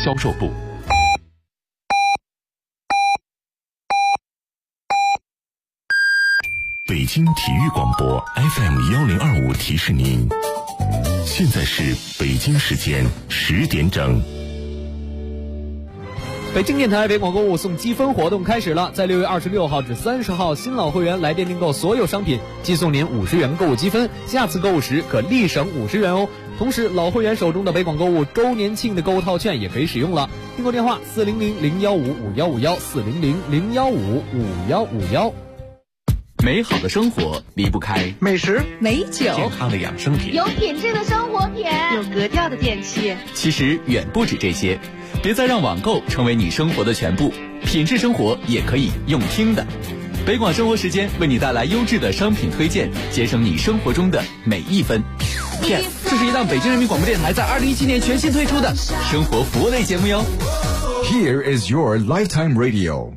销售部。 北京体育广播 FM1025 提示您，现在是北京时间10点整。 北京电台北广购物送积分活动开始了，在6月26号至30号，新老会员来电订购所有商品，即送您50元购物积分，下次购物时可立省50元哦。同时，老会员手中的北广购物周年庆的购物套券也可以使用了。订购电话400-015-5151，400-015-5151。 美好的生活离不开美食、 美酒、 健康的养生品， 有品质的生活品， 有格调的电器。 其实远不止这些，别再让网购成为你生活的全部，品质生活也可以用听的。北广生活时间为你带来优质的商品推荐，节省你生活中的每一分。Yes， 这是一档北京人民广播电台在2017年全新推出的生活服务类节目哟。 Here is your lifetime radio。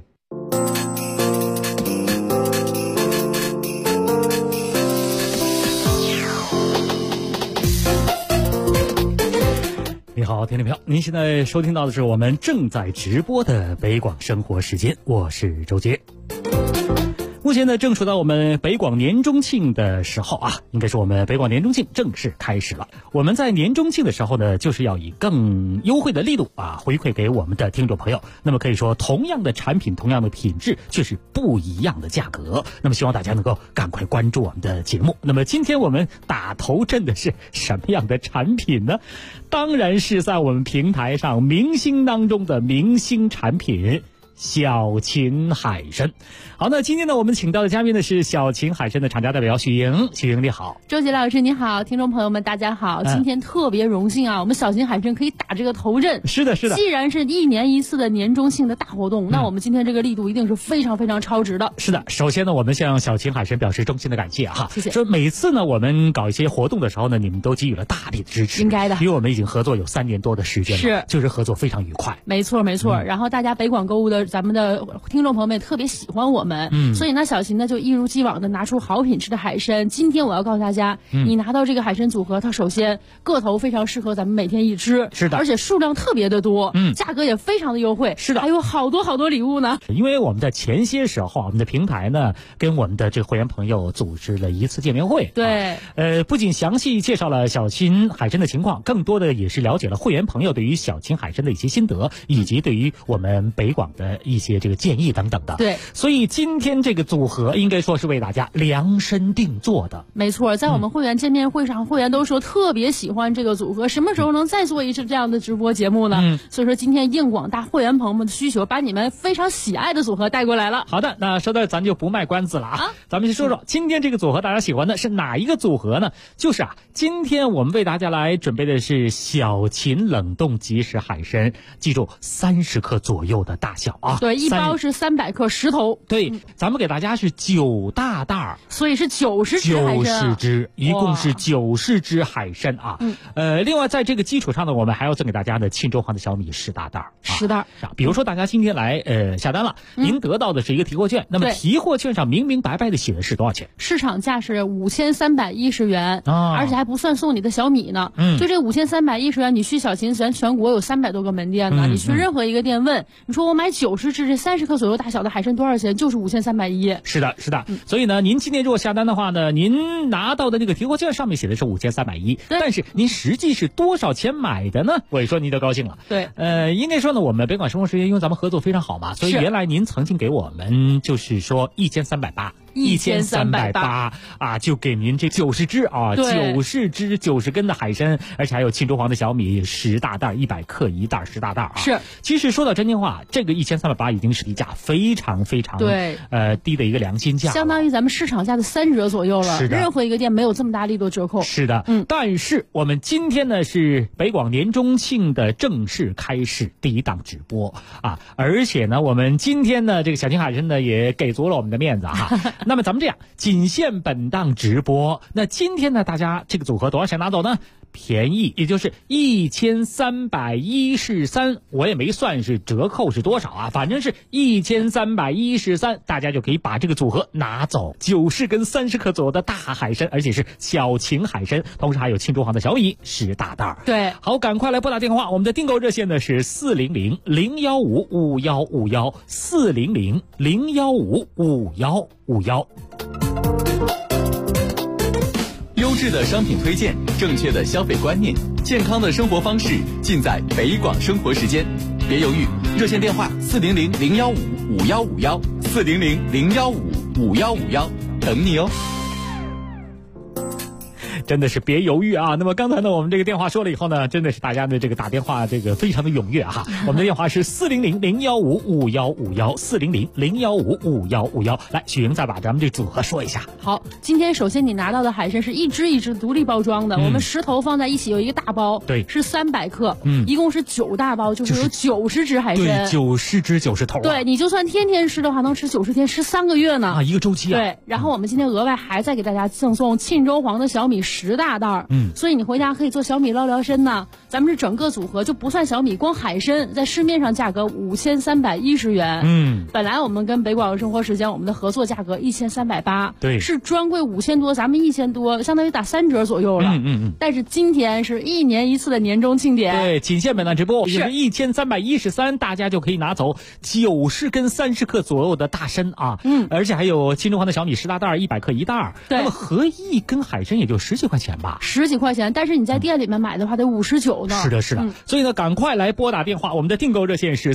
你好，听众朋友，您现在收听到的是我们正在直播的北广生活时间，我是周杰。目前呢，正处到我们北广年中庆的时候啊，应该是我们北广年中庆正式开始了。我们在年中庆的时候呢，就是要以更优惠的力度啊，回馈给我们的听众朋友。那么可以说，同样的产品，同样的品质，却是不一样的价格。那么希望大家能够赶快关注我们的节目。那么今天我们打头阵的是什么样的产品呢？当然是在我们平台上明星当中的明星产品。小秦海参。好，那今天呢，我们请到的嘉宾呢是小秦海参的厂家代表许莹。许莹你好。 周杰老师你好，听众朋友们大家好。今天特别荣幸啊，我们小秦海参可以打这个头阵。 是的，是的。 既然是1年1次的年中庆的大活动，那我们今天这个力度一定是非常非常超值的。 是的，首先呢，我们向小秦海参表示衷心的感谢哈。 谢谢。 说每次呢，我们搞一些活动的时候呢，你们都给予了大力的支持。 应该的。 因为我们已经合作有3年多的时间了， 是， 就是合作非常愉快。 没错没错。然后大家北广购物的咱们的听众朋友们也特别喜欢我们，所以呢，小秦呢就一如既往的拿出好品质的海参。今天我要告诉大家，你拿到这个海参组合，它首先个头非常适合咱们每天一吃， 是的， 而且数量特别的多，价格也非常的优惠， 是的， 还有好多好多礼物呢。 因为我们在前些时候，我们的平台呢跟我们的这个会员朋友组织了一次见面会， 对， 不仅详细介绍了小秦海参的情况，更多的也是了解了会员朋友对于小秦海参的一些心得，以及对于我们北广的一些这个建议等等的。 对， 所以今天这个组合应该说是为大家量身定做的。 没错，在我们会员见面会上，会员都说特别喜欢这个组合，什么时候能再做一次这样的直播节目呢？所以说今天应广大会员朋友们的需求，把你们非常喜爱的组合带过来了。 好的，那说到咱就不卖关子了啊，咱们先说说今天这个组合大家喜欢的是哪一个组合呢？就是今天我们为大家来准备的是小秦冷冻即食海参，记住30克左右的大小啊。 对，一包是300克10头。 对，咱们给大家是9大袋， 所以是90只海参，90 只，一共是90只海参啊。另外在这个基础上呢，我们还要赠给大家的庆州黄的小米10大袋 ，10袋。 比如说大家今天来下单了，您得到的是一个提货券，那么提货券上明明白白的写的是多少钱？ 市场价是5310元，而且还不算送你的小米呢。就这5310元，你去小秦咱全国有300多个门店呢，你去任何一个店问，你说我买90只这30克左右大小的海参多少钱？就是5310。 是的，是的。所以呢，您今天如果下单的话呢，您拿到的那个提货券上面写的是5310，但是您实际是多少钱买的呢？我一说您就高兴了。 对， 应该说呢，我们北广生活时间因为咱们合作非常好嘛，所以原来您曾经给我们就是说1380啊，就给您这90只啊，90只90根的海参，而且还有庆州黄的小米10大袋，100克1袋10大袋啊。 是， 其实说到真心话，这个1380已经是低价非常非常低的一个良心价， 相当于咱们市场价的3折左右了。 是的， 任何一个店没有这么大力度折扣。 是的，但是我们今天呢是北广年中庆的正式开始第一档直播啊，而且呢我们今天呢这个小秦海参呢也给足了我们的面子哈。那么咱们这样，仅限本档直播。那今天呢大家这个组合多少钱拿走呢？ 便宜，也就是1313，我也没算是折扣是多少啊，反正是1313，大家就可以把这个组合拿走，90根30克左右的大海参，而且是小型海参，同时还有庆州行的小米10大袋。 对，好， 赶快来拨打电话，我们的订购热线呢是400-015-5151，400-015-5151。 优质的商品推荐，正确的消费观念，健康的生活方式，尽在北广生活时间。别犹豫，热线电话400-015-5151，400-015-5151，等你哦。 真的是别犹豫啊！那么刚才呢，我们这个电话说了以后呢，真的是大家的这个打电话这个非常的踊跃啊！我们的电话是400-015-5151，400-015-5151。来，许莹再把咱们这组合说一下。 好，今天首先你拿到的海参是一只一只独立包装的，我们10头放在一起有一个大包， 对， 是300克，一共是9大包，就是有90只海参， 对，90只90头、啊。 对，你就算天天吃的话，能吃90天，吃3个月呢啊，一个周期啊。 对，然后我们今天额外还再给大家赠送庆州黄的小米10大袋，所以你回家可以做小米捞聊参呢。咱们这整个组合就不算小米，光海参在市面上价格5310元，本来我们跟北广生活时间我们的合作价格1380， 对， 是专柜5000多，咱们1000多，相当于打3折左右了。但是今天是1年1次的年终庆典， 对，仅限本档直播，是1313，大家就可以拿走90根30克左右的大参啊，而且还有庆州黄的小米10大袋，100克1袋， 对， 那么合1根海参也就10几块钱吧 ，10几块钱，但是你在店里面买的话得59呢。 是的，是的，所以呢，赶快来拨打电话，我们的订购热线是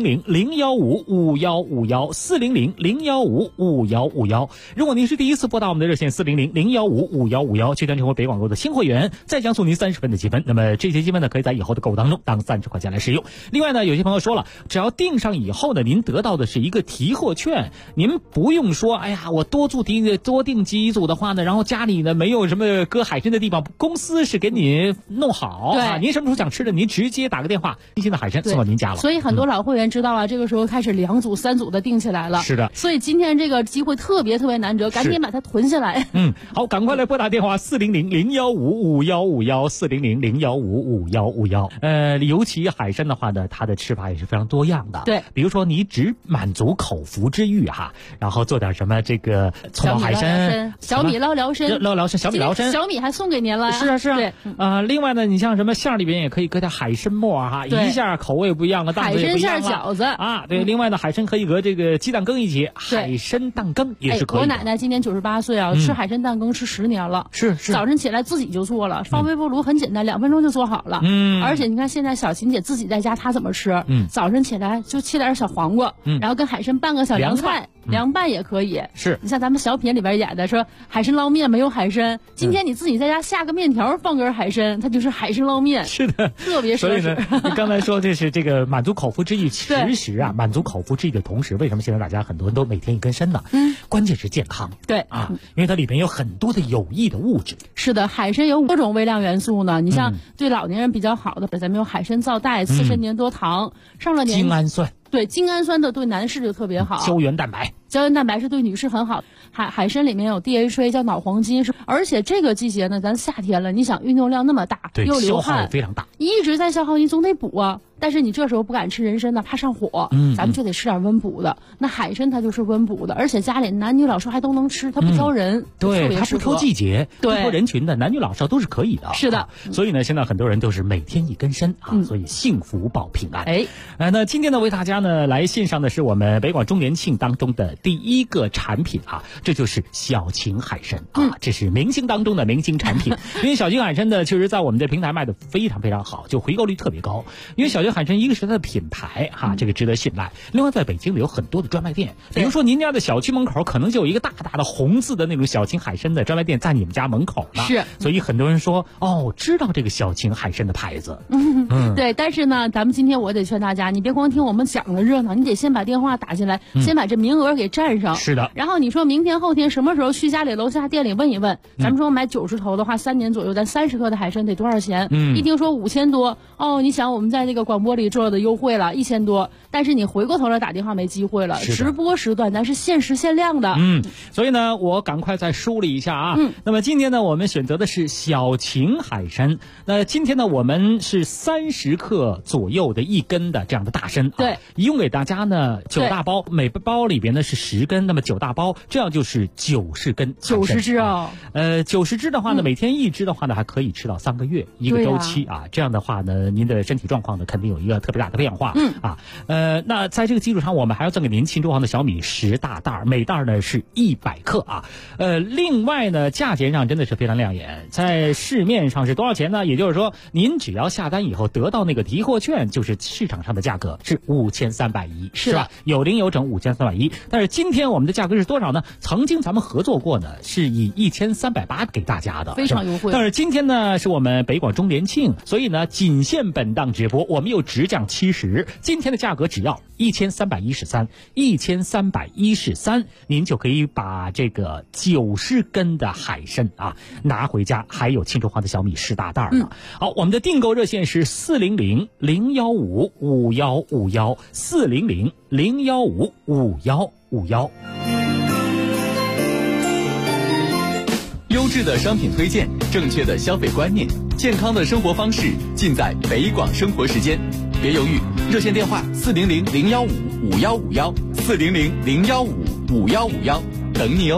400-015-5151，400-015-5151。如果您是第一次拨打我们的热线400-015-5151，确定成为北广购的新会员，再将送您30分的积分。那么这些积分呢，可以在以后的购物当中当30块钱来使用。另外呢，有些朋友说了，只要订上以后呢，您得到的是一个提货券，您不用说，哎呀，我多订几组的话呢，然后家里呢没有什么搁海参的地方，公司是给你弄好啊。您什么时候想吃的，您直接打个电话，新鲜的海参送到您家了。 所以很多老会员知道啊，这个时候开始2组3组的订起来了。 是的， 所以今天这个机会特别难得，赶紧把它囤下来。 好，赶快来拨打电话400-015-5151，400-015-5151。尤其海参的话呢，它的吃法也是非常多样的。 对， 比如说你只满足口腹之欲哈，然后做点什么这个葱爆海参、 小米捞聊参、 小米捞参， 小米还送给您了。 是啊。 对， 另外呢，你像什么馅里边也可以搁点海参末哈，一下口味不一样了，档次也不一样了。 海参馅饺子啊，对。另外呢，海参可以和这个鸡蛋羹一起，海参蛋羹也是可以的。 我奶奶今年98岁啊，吃海参蛋羹吃10年了。 是。 早晨起来自己就做了，放微波炉很简单，2分钟就做好了。而且你看现在小琴姐自己在家，她怎么吃？早晨起来就切点小黄瓜，然后跟海参拌个小凉菜，凉拌也可以。 是。你像咱们小品里边演的说海参捞面没有海参，今天你自己在家下个面条，放根海参，它就是海参捞面。 是的， 特别奢侈。 所以呢，你刚才说这是这个满足口腹之欲，其实啊，满足口腹之欲的同时，为什么现在大家很多人都每天一根参呢？关键是健康。 对啊，因为它里面有很多的有益的物质。 是的，海参有多种微量元素呢。你像对老年人比较好的，咱们有海参皂苷、刺参粘多糖，上了年精氨酸。 对，精氨酸的对男士就特别好。 胶原蛋白是对女士很好。海参里面有 DHA， 叫脑黄金，而且这个季节呢，咱夏天了，你想运动量那么大，又流汗， 消耗也非常大， 一直在消耗，你总得补啊。但是你这时候不敢吃人参呢，怕上火，咱们就得吃点温补的。那海参它就是温补的，而且家里男女老少还都能吃，它不挑人， 对，它不挑季节，不挑人群的，男女老少都是可以的。 是的， 所以呢，现在很多人都是每天一根参啊，所以幸福保平安。那今天呢，为大家呢来献上的是我们北广周年庆当中的第一个产品啊，这就是小秦海参啊，这是明星当中的明星产品。因为小秦海参呢，确实在我们的平台卖的非常非常好，就回购率特别高。因为小秦海参一个是它的品牌哈，这个值得信赖。另外，在北京有很多的专卖店，比如说您家的小区门口可能就有一个大大的红字的那种小秦海参的专卖店在你们家门口呢。 是， 所以很多人说知道这个小秦海参的牌子。 对，但是呢，咱们今天我得劝大家，你别光听我们讲的热闹，你得先把电话打进来，先把这名额给占上。 是的。 然后你说明天后天什么时候去家里楼下店里问一问，咱们说买90头的话，3年左右，咱30克的海参得多少钱？一听说5000多，你想我们在这个广播里做的优惠了1000多，但是你回过头来打电话没机会了，直播时段咱是限时限量的。 所以呢，我赶快再梳理一下啊。那么今天呢，我们选择的是小秦海参。那今天呢，我们是30克左右的1根的这样的大参。 对， 一共给大家呢9大包，每包里边呢是10根，那么9大包，这样就是90根。 90只啊 ，90只的话呢，每天1只的话呢，还可以吃到3个月一个周期啊。这样的话呢，您的身体状况呢，肯定有一个特别大的变化。那在这个基础上，我们还要赠给您庆州黄的小米10大袋，每袋呢是100克啊。另外呢，价钱上真的是非常亮眼，在市面上是多少钱呢？也就是说，您只要下单以后得到那个提货券，就是市场上的价格是5310，是吧？有零有整5310。但是今天我们的价格是多少呢？曾经咱们合作过呢，是以1380给大家的， 非常优惠。 但是今天呢，是我们北广周年庆，所以呢，仅限本档直播，我们又直降70，今天的价格只要1313，您就可以把这个90根的海参啊拿回家，还有庆州黄的小米10大袋呢。好，我们的订购热线是400-015-5151，400-015-5151。 优质的商品推荐，正确的消费观念，健康的生活方式，尽在北广生活时间。别犹豫，热线电话400-015-5151，400-015-5151，等你哦。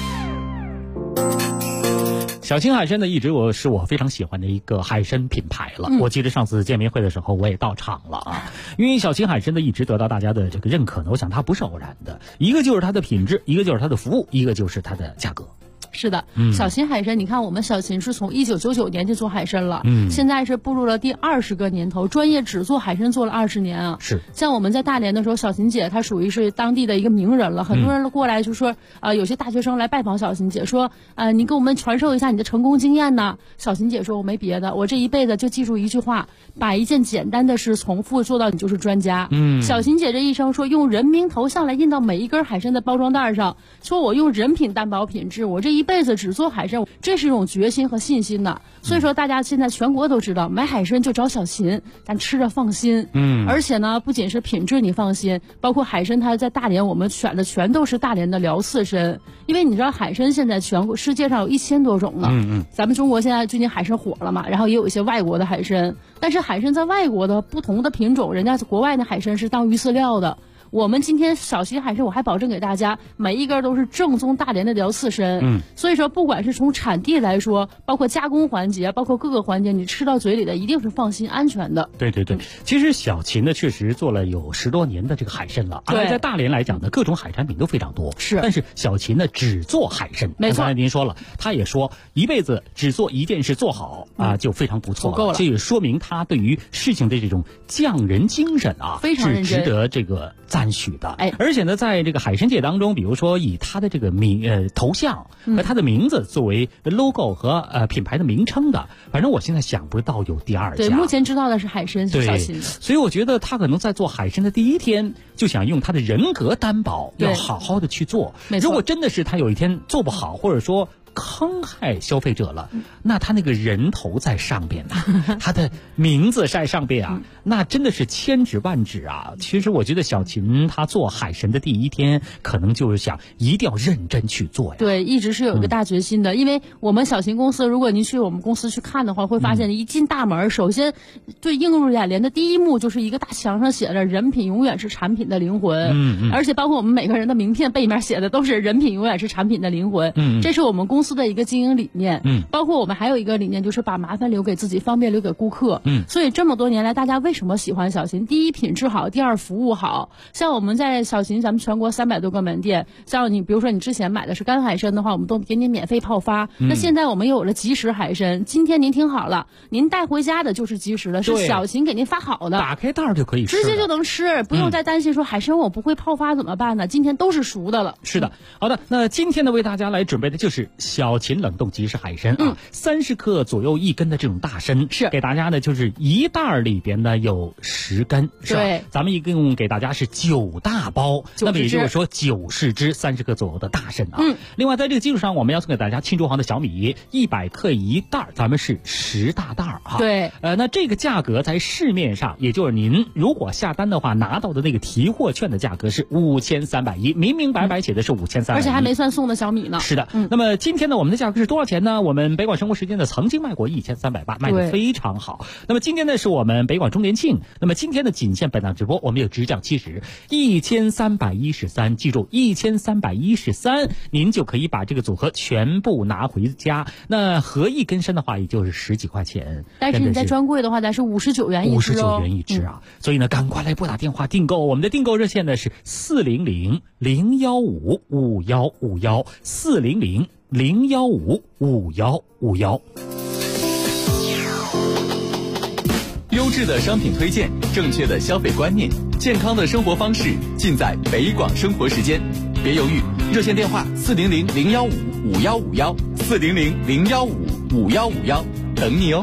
小秦海参呢，一直是我非常喜欢的一个海参品牌了。我记得上次见面会的时候，我也到场了啊。因为小秦海参呢，一直得到大家的这个认可呢，我想它不是偶然的，一个就是它的品质，一个就是它的服务，一个就是它的价格。 是的，小秦海参，你看我们小秦是从1999年就做海参了，现在是步入了第20个年头，专业只做海参做了20年啊。 是， 像我们在大连的时候，小秦姐她属于是当地的一个名人了，很多人过来就说，有些大学生来拜访小秦姐，说，你给我们传授一下你的成功经验呢。小秦姐说，我没别的，我这一辈子就记住一句话，把一件简单的事重复做到你就是专家。小秦姐这一生说，用人名头像来印到每一根海参的包装袋上，说我用人品担保品质，我这一辈子只做海参，这是一种决心和信心呐。所以说大家现在全国都知道，买海参就找小秦，咱吃着放心。而且呢，不仅是品质你放心，包括海参它在大连我们选的全都是大连的辽刺参，因为你知道海参现在全国世界上有1000多种呢。咱们中国现在最近海参火了嘛，然后也有一些外国的海参，但是海参在外国的不同的品种，人家国外的海参是当鱼饲料的。我们今天小秦海参，我还保证给大家每一根都是正宗大连的辽刺参。所以说不管是从产地来说，包括加工环节，包括各个环节，你吃到嘴里的一定是放心安全的。 对，其实小秦呢确实做了有10多年的这个海参了，而在大连来讲呢，各种海产品都非常多。是，但是小秦呢只做海参。没错，刚才您说了，他也说一辈子只做一件事做好啊，就非常不错了，够了。这也说明他对于事情的这种匠人精神啊， 非常认真， 是值得这个赞许的。而且呢，在这个海参界当中，比如说以他的这个头像和他的名字作为 logo 和品牌的名称的，反正我现在想不到有第2家。 对，目前知道的是海参是小秦的。 所以我觉得他可能在做海参的第一天就想用他的人格担保，要好好的去做。如果真的是他有一天做不好，或者说坑害消费者了，那他那个人头在上边啊，他的名字在上边啊，那真的是千指万指啊。其实我觉得小秦他做海参的第一天，可能就是想一定要认真去做呀。 对，一直是有一个大决心的。因为我们小秦公司，如果您去我们公司去看的话，会发现一进大门，首先最映入眼帘的第一幕就是一个大墙上写着"人品永远是产品的灵魂"。而且包括我们每个人的名片背面写的都是"人品永远是产品的灵魂"。这是我们公司的一个经营理念。包括我们还有一个理念，就是把麻烦留给自己，方便留给顾客。所以这么多年来，大家为什么喜欢小秦？第一，品质好；第二，服务好。像我们在小秦，咱们全国300多个门店，像你比如说你之前买的是干海参的话，我们都给你免费泡发。那现在我们有了即食海参，今天您听好了，您带回家的就是即食的，是小秦给您发好的， 打开袋就可以吃， 直接就能吃，不用再担心说海参我不会泡发怎么办呢？今天都是熟的了。 是的，好的，那今天呢为大家来准备的就是小小秦冷冻即食海参啊，30克左右1根的这种大参， 是给大家呢就是一袋里边呢有10根，是吧？ 对， 咱们一共给大家是9大包，那么也就是说90只30克左右的大参啊。另外在这个基础上，我们要送给大家庆州行的小米100克一袋，咱们是10大袋啊。 对， 那这个价格在市面上，也就是您如果下单的话，拿到的那个提货券的价格是5310，明明白白写的是5310， 而且还没算送的小米呢。 是的，那么今天呢，我们的价格是多少钱呢？我们北广生活时间呢曾经卖过1380，卖的非常好。那么今天呢是我们北广周年庆，那么今天的仅限本档直播，我们有直降70 1313，记住1313，您就可以把这个组合全部拿回家。那合一根参的话，也就是10几块钱， 但是你在专柜的话，咱是59元一只 59元一只啊。所以呢，赶快来拨打电话订购，我们的订购热线呢是400-015-5151，400-015-5151。 优质的商品推荐，正确的消费观念，健康的生活方式，尽在北广生活时间。别犹豫，热线电话400-015-5151，400-015-5151，等你哦。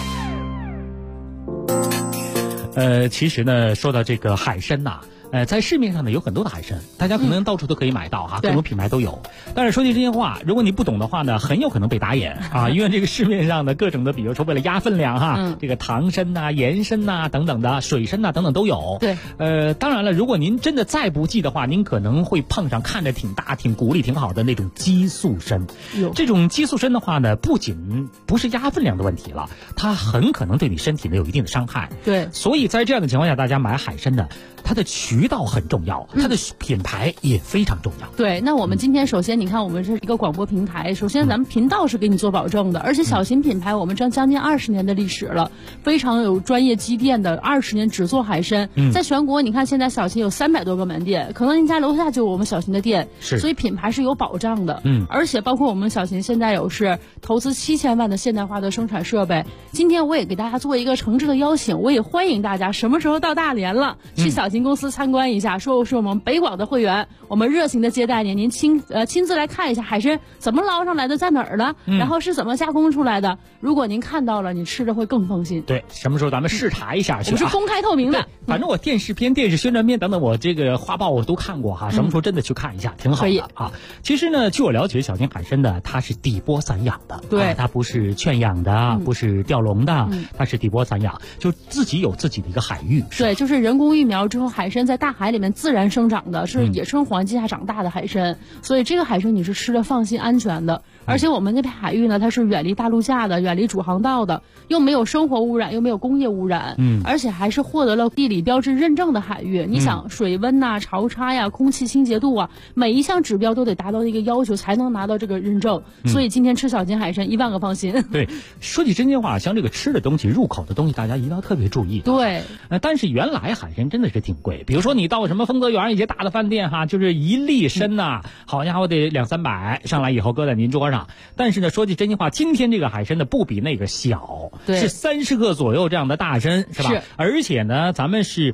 其实呢，说到这个海参呐，在市面上呢有很多的海参，大家可能到处都可以买到哈，各种品牌都有。但是说句真心话，如果你不懂的话呢，很有可能被打眼啊，因为这个市面上的各种的，比如说为了压分量哈，这个糖参呐、盐参呐等等的，水参呐等等都有。 对， 当然了，如果您真的再不济的话，您可能会碰上看着挺大、挺骨力挺好的那种激素参。这种激素参的话呢，不仅不是压分量的问题了，它很可能对你身体呢有一定的伤害。 对， 所以在这样的情况下，大家买海参呢，它的渠道很重要，它的品牌也非常重要。 对，那我们今天首先你看，我们是一个广播平台，首先咱们频道是给你做保证的，而且小秦品牌我们将近20年的历史了，非常有专业积淀的，20年只做海参，在全国你看现在小秦有300多个门店，可能您家楼下就有我们小秦的店，所以品牌是有保障的。而且包括我们小秦现在有是投资7000万的现代化的生产设备。今天我也给大家做一个诚挚的邀请，我也欢迎大家什么时候到大连了，去小秦公司参观一下，说是我们北广的会员，我们热情的接待您，您亲自来看一下海参怎么捞上来的，在哪儿了，然后是怎么加工出来的。如果您看到了，你吃着会更放心。 对，什么时候咱们视察一下去？ 我是公开透明的， 反正我电视片、电视宣传片等等，我这个画报我都看过哈。什么时候真的去看一下，挺好的啊。其实呢，据我了解，小秦海参的它是底波散养的， 对， 它不是圈养的，不是钓笼的，它是底波散养，就自己有自己的一个海域。 对，就是人工育苗之后，海参在大海里面自然生长的，是野生环境下长大的海参，所以这个海参你是吃的放心安全的。而且我们那片海域呢，它是远离大陆架的，远离主航道的，又没有生活污染，又没有工业污染，而且还是获得了地理标志认证的海域。你想水温呐、潮差呀、空气清洁度啊，每一项指标都得达到一个要求才能拿到这个认证。所以今天吃小秦海参10000个放心。 对，说起真心话，像这个吃的东西、入口的东西，大家一定要特别注意。 对， 但是原来海参真的是挺贵，比如说你到什么丰泽园一些大的饭店哈，就是一粒参呐，好家伙得200-300，上来以后搁在您桌上。但是呢，说句真心话，今天这个海参呢不比那个小，是30克左右这样的大参，是吧？是。而且呢，咱们是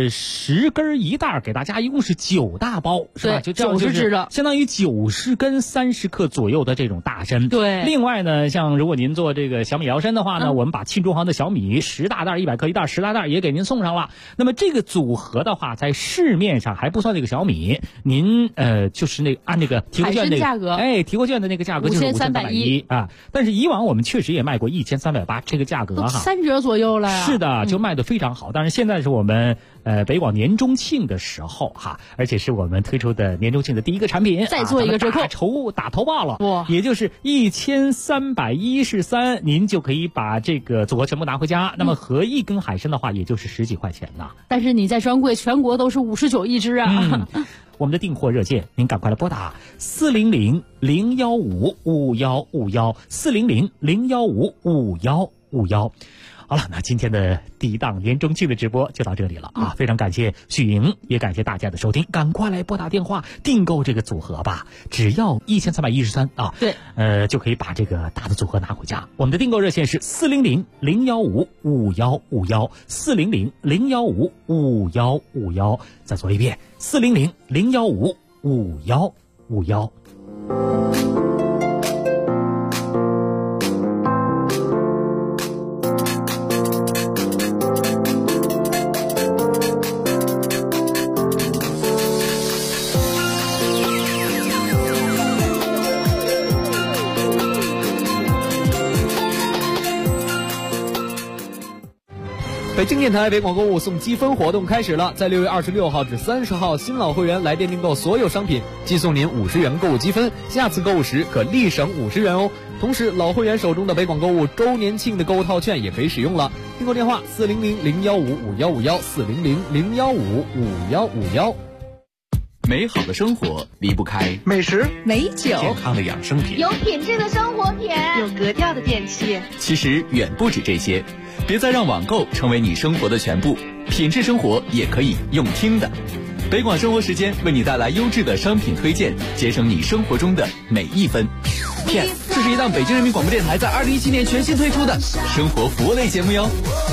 10根一袋，给大家一共是9大包，是吧？就 90只的， 相当于90根30克左右的这种大参。 对。 另外呢，像如果您做这个小米辽参的话呢，我们把庆州行的小米10大袋100克一袋10大袋也给您送上了。那么这个组合的话，在市面上还不算那个小米，您就是那按那个提货券那个价格， 提货券的那个价格就是5310啊。但是以往我们确实也卖过1380，这个价格哈 3折左右了呀。 是的，就卖得非常好。但是现在是我们北广年中庆的时候哈，而且是我们推出的年中庆的第一个产品， 再做一个折扣， 打头报了，也就是1313，您就可以把这个组合全部拿回家。那么合一根海参的话，也就是10几块钱呢。 但是你在专柜全国都是59一只啊。 我们的订货热线，您赶快来拨打400-015-5151，400-015-5151。好了，那今天的第一档年中庆的直播就到这里了啊！非常感谢许莹，也感谢大家的收听，赶快来拨打电话订购这个组合吧，只要1313啊！ 对， 就可以把这个大的组合拿回家。我们的订购热线是400-015-5151，400-015-5151。再说一遍，400-015-5151。 京电台北广购物送积分活动开始了，在6月26号至30号，新老会员来电订购所有商品，寄送您50元购物积分，下次购物时可立省50元哦。同时，老会员手中的北广购物周年庆的购物套券也可以使用了。订购电话400-015-5151，400-015-5151。 美好的生活离不开美食、 美酒、 健康的养生品， 有品质的生活品， 有格调的电器。 其实远不止这些，别再让网购成为你生活的全部，品质生活也可以用听的。北广生活时间为你带来优质的商品推荐，节省你生活中的每一分。 天，这是一档北京人民广播电台在2017年全新推出的生活服务类节目哟。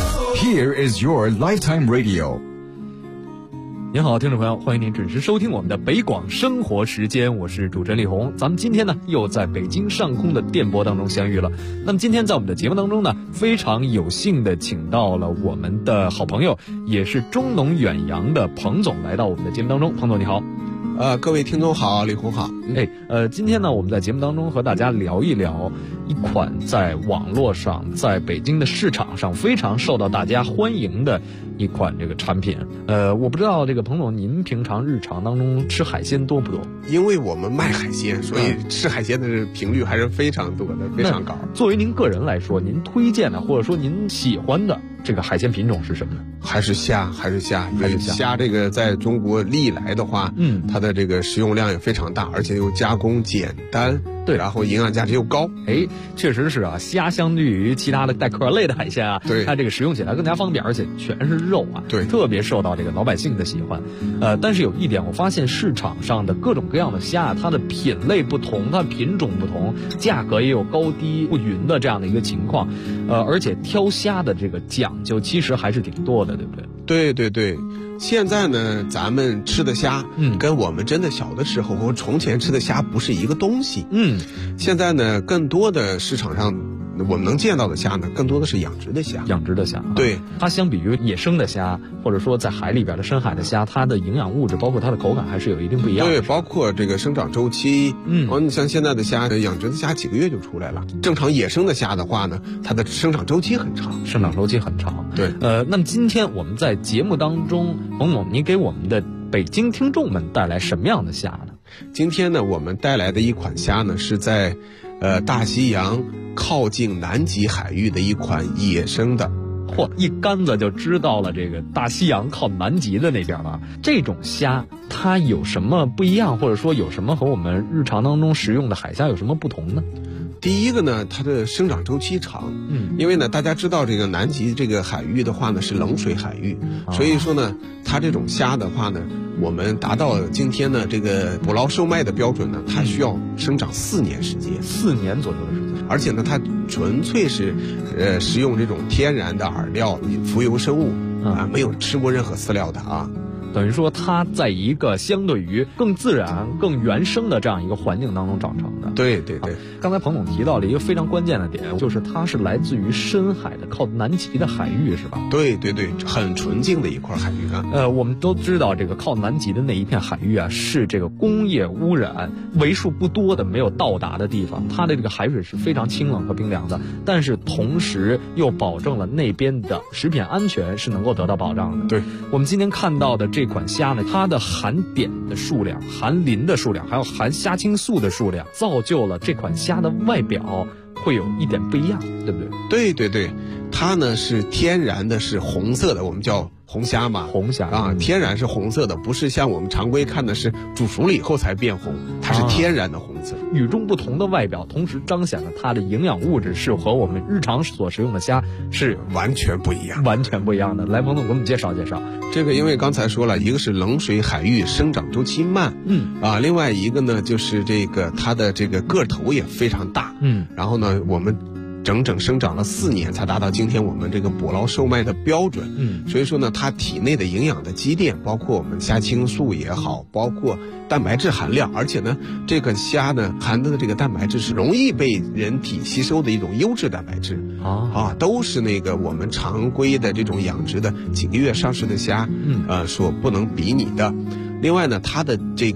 Here is your lifetime radio。 您好，听众朋友，欢迎您准时收听我们的北广生活时间，我是主持人李红。咱们今天呢又在北京上空的电波当中相遇了。那么今天在我们的节目当中呢，非常有幸的请到了我们的好朋友，也是中农远洋的彭总来到我们的节目当中。彭总你好。 各位听众好，李红好。 今天呢，我们在节目当中和大家聊一聊一款在网络上，在北京的市场上非常受到大家欢迎的一款这个产品。我不知道这个彭总，您平常日常当中吃海鲜多不多？ 因为我们卖海鲜，所以吃海鲜的频率还是非常多的，非常高。 作为您个人来说，您推荐的或者说您喜欢的这个海鲜品种是什么呢？ 还是虾。虾这个在中国历来的话，它的这个食用量也非常大，而且又加工简单， 对， 然后营养价值又高。 确实是啊，虾相对于其他的带壳类的海鲜啊， 对， 它这个食用起来更加方便，而且全是肉啊， 对， 特别受到这个老百姓的喜欢。但是有一点，我发现市场上的各种各样的虾，它的品类不同，它品种不同，价格也有高低不匀的这样的一个情况。而且挑虾的这个讲究其实还是挺多的，对不对？ 对。现在呢，咱们吃的虾，跟我们真的小的时候和从前吃的虾不是一个东西。现在呢，更多的市场上我们能见到的虾呢，更多的是养殖的虾。对， 它相比于野生的虾，或者说在海里边的深海的虾，它的营养物质包括它的口感还是有一定不一样的。 对，包括这个生长周期。你像现在的虾，养殖的虾几个月就出来了。正常野生的虾的话呢，它的生长周期很长。 对。那么今天我们在节目当中，彭总，您给我们的北京听众们带来什么样的虾呢？ 今天呢，我们带来的一款虾呢，是在大西洋靠近南极海域的一款野生的。 一竿子就知道了这个大西洋靠南极的那边了。这种虾它有什么不一样，或者说有什么和我们日常当中食用的海虾有什么不同呢？ 第一个呢，它的生长周期长。因为呢，大家知道这个南极这个海域的话呢是冷水海域，所以说呢，它这种虾的话呢，我们达到今天呢这个捕捞售卖的标准呢，它需要生长4年时间 ，4年左右的时间。 而且呢，它纯粹是食用这种天然的饵料、浮游生物没有吃过任何饲料的啊。 等于说它在一个相对于更自然、更原生的这样一个环境当中长成的。 对。 刚才彭总提到了一个非常关键的点，就是它是来自于深海的靠南极的海域，是吧？ 对，很纯净的一块海域啊。 我们都知道这个靠南极的那一片海域啊，是这个工业污染为数不多的没有到达的地方，它的这个海水是非常清冷和冰凉的，但是同时又保证了那边的食品安全是能够得到保障的。 对， 我们今天看到的这款虾呢，它的含碘的数量、含磷的数量，还有含虾青素的数量，造就了这款虾的外表会有一点不一样，对不对？ 对，它呢是天然的，是红色的，我们叫红虾嘛。 红虾啊，天然是红色的，不是像我们常规看的是煮熟了以后才变红，它是天然的红色。 与众不同的外表，同时彰显了它的营养物质是和我们日常所食用的虾是完全不一样的。来，彭总给我们介绍介绍。 这个因为刚才说了，一个是冷水海域，生长周期慢，另外一个呢就是这个它的这个个头也非常大，然后呢我们整整生长了4年才达到今天我们这个捕捞售卖的标准。所以说呢，它体内的营养的积淀，包括我们虾青素也好，包括蛋白质含量，而且呢，这个虾呢含的这个蛋白质是容易被人体吸收的一种优质蛋白质都是那个我们常规的这种养殖的几个月上市的虾所不能比拟的。另外呢，它的这个我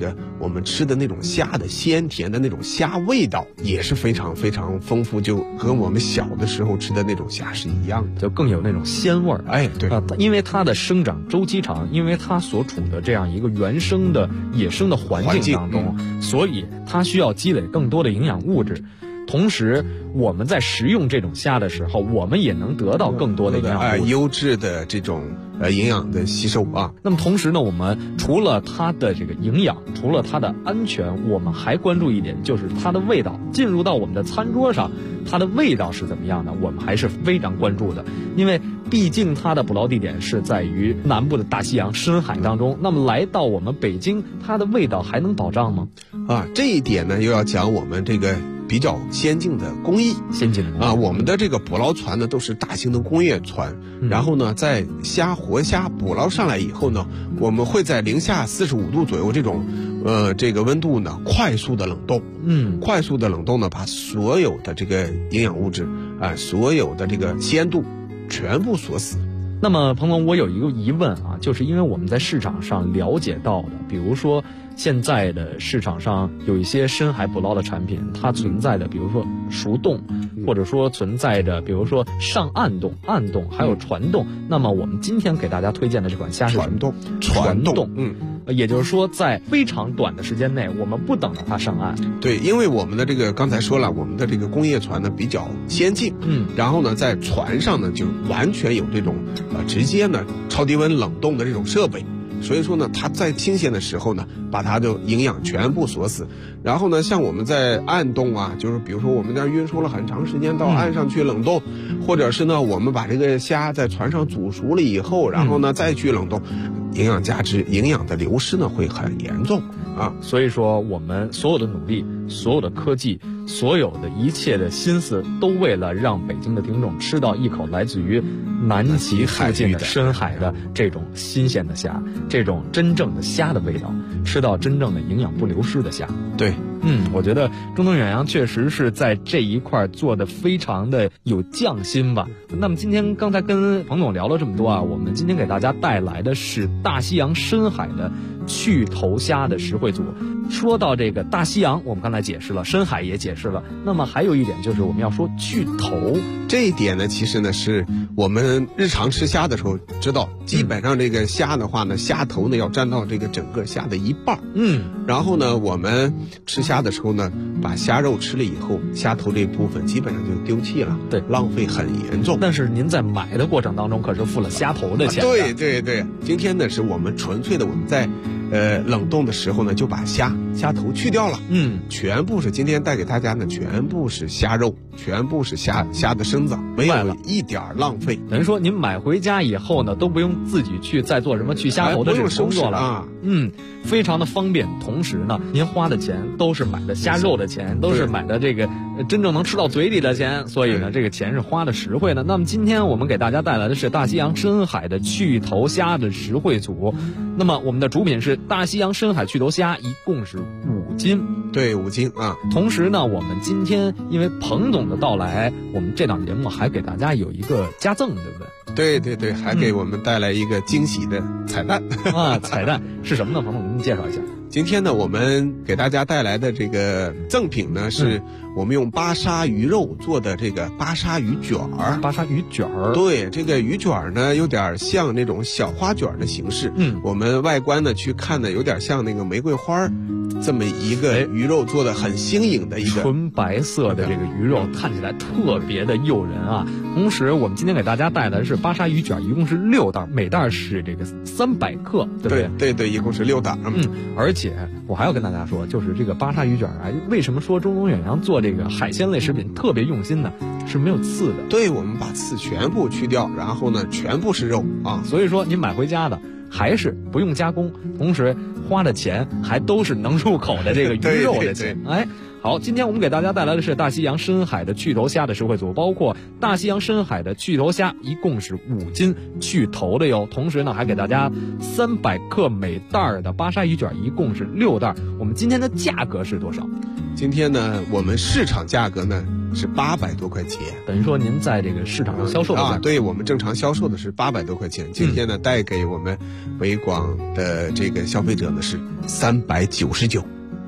我们吃的那种虾的鲜甜的那种虾味道也是非常非常丰富，就和我们小的时候吃的那种虾是一样的， 就更有那种鲜味儿。 哎，对因为它的生长周期长，因为它所处的这样一个原生的野生的环境当中，所以它需要积累更多的营养物质。同时，我们在食用这种虾的时候，我们也能得到更多的营养物质， 优质的这种营养的吸收啊。 那么同时呢，我们除了它的这个营养，除了它的安全，我们还关注一点，就是它的味道。进入到我们的餐桌上，它的味道是怎么样的，我们还是非常关注的。因为毕竟它的捕捞地点是在于南部的大西洋深海当中，那么来到我们北京，它的味道还能保障吗？ 这一点呢，又要讲我们这个比较先进的工艺，我们的这个捕捞船呢都是大型的工业船，然后呢，在活虾捕捞上来以后呢，我们会在零下45度左右这种这个温度呢快速的冷冻，快速的冷冻呢，把所有的这个营养物质所有的这个鲜度全部锁死。 那么彭总，我有一个疑问啊，就是因为我们在市场上了解到的，比如说现在的市场上有一些深海捕捞的产品，它存在的比如说熟冻，或者说存在着比如说上岸冻、暗冻，还有传冻。那么我们今天给大家推荐的这款虾是传冻， 也就是说在非常短的时间内，我们不等着它上岸。 对，因为我们的这个刚才说了，我们的这个工业船呢比较先进，然后呢在船上呢就完全有这种直接呢超低温冷冻的这种设备。所以说呢，它在新鲜的时候呢，把它的营养全部锁死。然后呢，像我们在暗冻啊，就是比如说我们在运输了很长时间到岸上去冷冻，或者是呢，我们把这个虾在船上煮熟了以后，然后呢再去冷冻，营养价值、营养的流失呢会很严重啊。 所以说，我们所有的努力、所有的科技、所有的一切的心思，都为了让北京的听众吃到一口来自于南极附近的深海的这种新鲜的虾，这种真正的虾的味道，吃到真正的营养不流失的虾。 对， 我觉得中东远洋确实是在这一块做的非常的有匠心吧。那么今天刚才跟彭总聊了这么多啊，我们今天给大家带来的是大西洋深海的去头虾的实惠组。说到这个大西洋，我们刚才解释了，深海也解释了，那么还有一点就是我们要说去头。 这一点呢，其实呢是我们日常吃虾的时候知道，基本上这个虾的话呢，虾头呢要占到这个整个虾的一半。然后呢，我们吃虾的时候呢，把虾肉吃了以后，虾头这部分基本上就丢弃了， 对， 浪费很严重。 但是您在买的过程当中可是付了虾头的钱。 对，今天呢是我们纯粹的我们在冷冻的时候呢，就把虾头去掉了，全部是今天带给大家呢，全部是虾肉，全部是虾的身子，没有一点浪费。 等于说您买回家以后呢，都不用自己去再做什么去虾头的这种工作了啊，非常的方便。同时呢，您花的钱都是买的虾肉的钱，都是买的这个真正能吃到嘴里的钱，所以呢，这个钱是花的实惠的。那么今天我们给大家带来的是大西洋深海的去头虾的实惠组，那么我们的主品是大西洋深海去头虾，一共是5斤。 对，5斤啊。 同时呢，我们今天因为彭总的到来，我们这档节目还给大家有一个加赠，对不对？ 对，还给我们带来一个惊喜的彩蛋彩蛋是什么呢？彭总，您介绍一下。 今天呢，我们给大家带来的这个赠品呢，是我们用巴沙鱼肉做的这个巴沙鱼卷儿。 巴沙鱼卷儿， 对，这个鱼卷儿呢，有点像那种小花卷的形式。我们外观呢去看呢，有点像那个玫瑰花这么一个鱼肉做的很新颖的一个纯白色的这个鱼肉，看起来特别的诱人啊。同时，我们今天给大家带来的是巴沙鱼卷，一共是6袋，每袋是这个300克，对不对？ 对，一共是6袋。 而且我还要跟大家说，就是这个巴沙鱼卷啊，为什么说中东远洋做这个海鲜类食品特别用心呢？是没有刺的。 对，我们把刺全部去掉，然后呢，全部是肉啊。 所以说，您买回家的还是不用加工，同时花的钱还都是能入口的这个鱼肉的钱。 对。 好，今天我们给大家带来的是大西洋深海的去头虾的实惠组，包括大西洋深海的去头虾，一共是5斤去头的哟。同时呢，还给大家300克每袋的巴沙鱼卷，一共是6袋。我们今天的价格是多少？ 今天呢，我们市场价格呢是800多块钱， 等于说您在这个市场上销售的价格对，我们正常销售的是800多块钱，今天呢带给我们北广的这个消费者呢是399。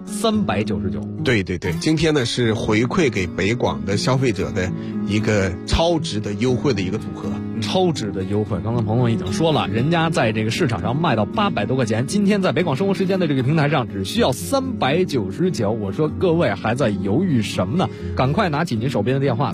399。 对对对，今天呢是回馈给北广的消费者的一个超值的优惠的一个组合。 超值的优惠，刚刚彭总已经说了，人家在这个市场上卖到800多块钱，今天在北广生活时间的这个平台上只需要399。我说各位还在犹豫什么呢？赶快拿起您手边的电话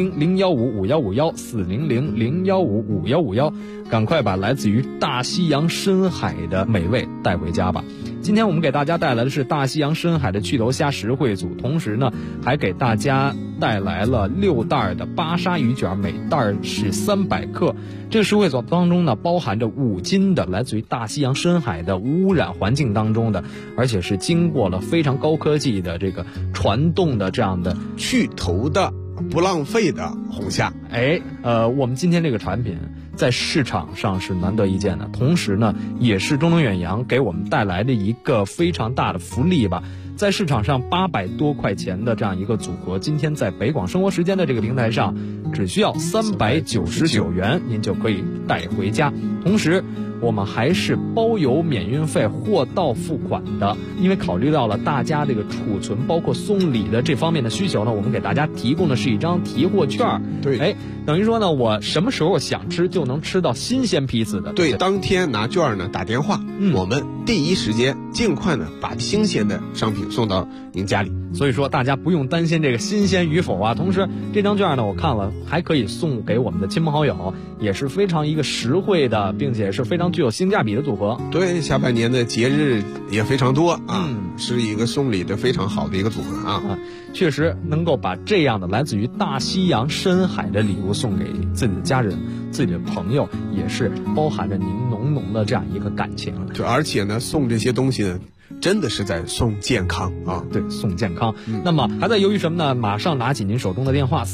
400-015-5151，400-015-5151，赶快把来自于大西洋深海的美味带回家吧。今天我们给大家带来的是大西洋深海的去头虾实惠组，同时呢还给大家带来了6袋的巴沙鱼卷，每袋是300克。这个实惠组当中呢包含着5斤的来自于大西洋深海的无污染环境当中的，而且是经过了非常高科技的这个传动的这样的去头的不浪费的红虾。 我们今天这个产品在市场上是难得一见的，同时呢也是中能远洋给我们带来的一个非常大的福利吧。在市场上800多块钱的这样一个组合，今天在北广生活时间的这个平台上只需要399元，您就可以带回家。同时我们还是包邮免运费，货到付款的。因为考虑到了大家这个储存包括送礼的这方面的需求呢，我们给大家提供的是一张提货券。 对， 等于说呢我什么时候想吃就能吃到新鲜批次的。 对，当天拿券呢打电话，我们第一时间尽快呢把新鲜的商品送到您家里。 所以说大家不用担心这个新鲜与否啊。同时这张券呢我看了还可以送给我们的亲朋好友，也是非常一个实惠的，并且是非常具有性价比的组合。 对，下半年的节日也非常多啊，是一个送礼的非常好的一个组合啊。 确实能够把这样的来自于大西洋深海的礼物送给自己的家人、自己的朋友，也是包含着您浓浓的这样一个感情。 就而且呢送这些东西呢真的是在送健康啊！ 对，送健康。那么还在犹豫什么呢？马上拿起您手中的电话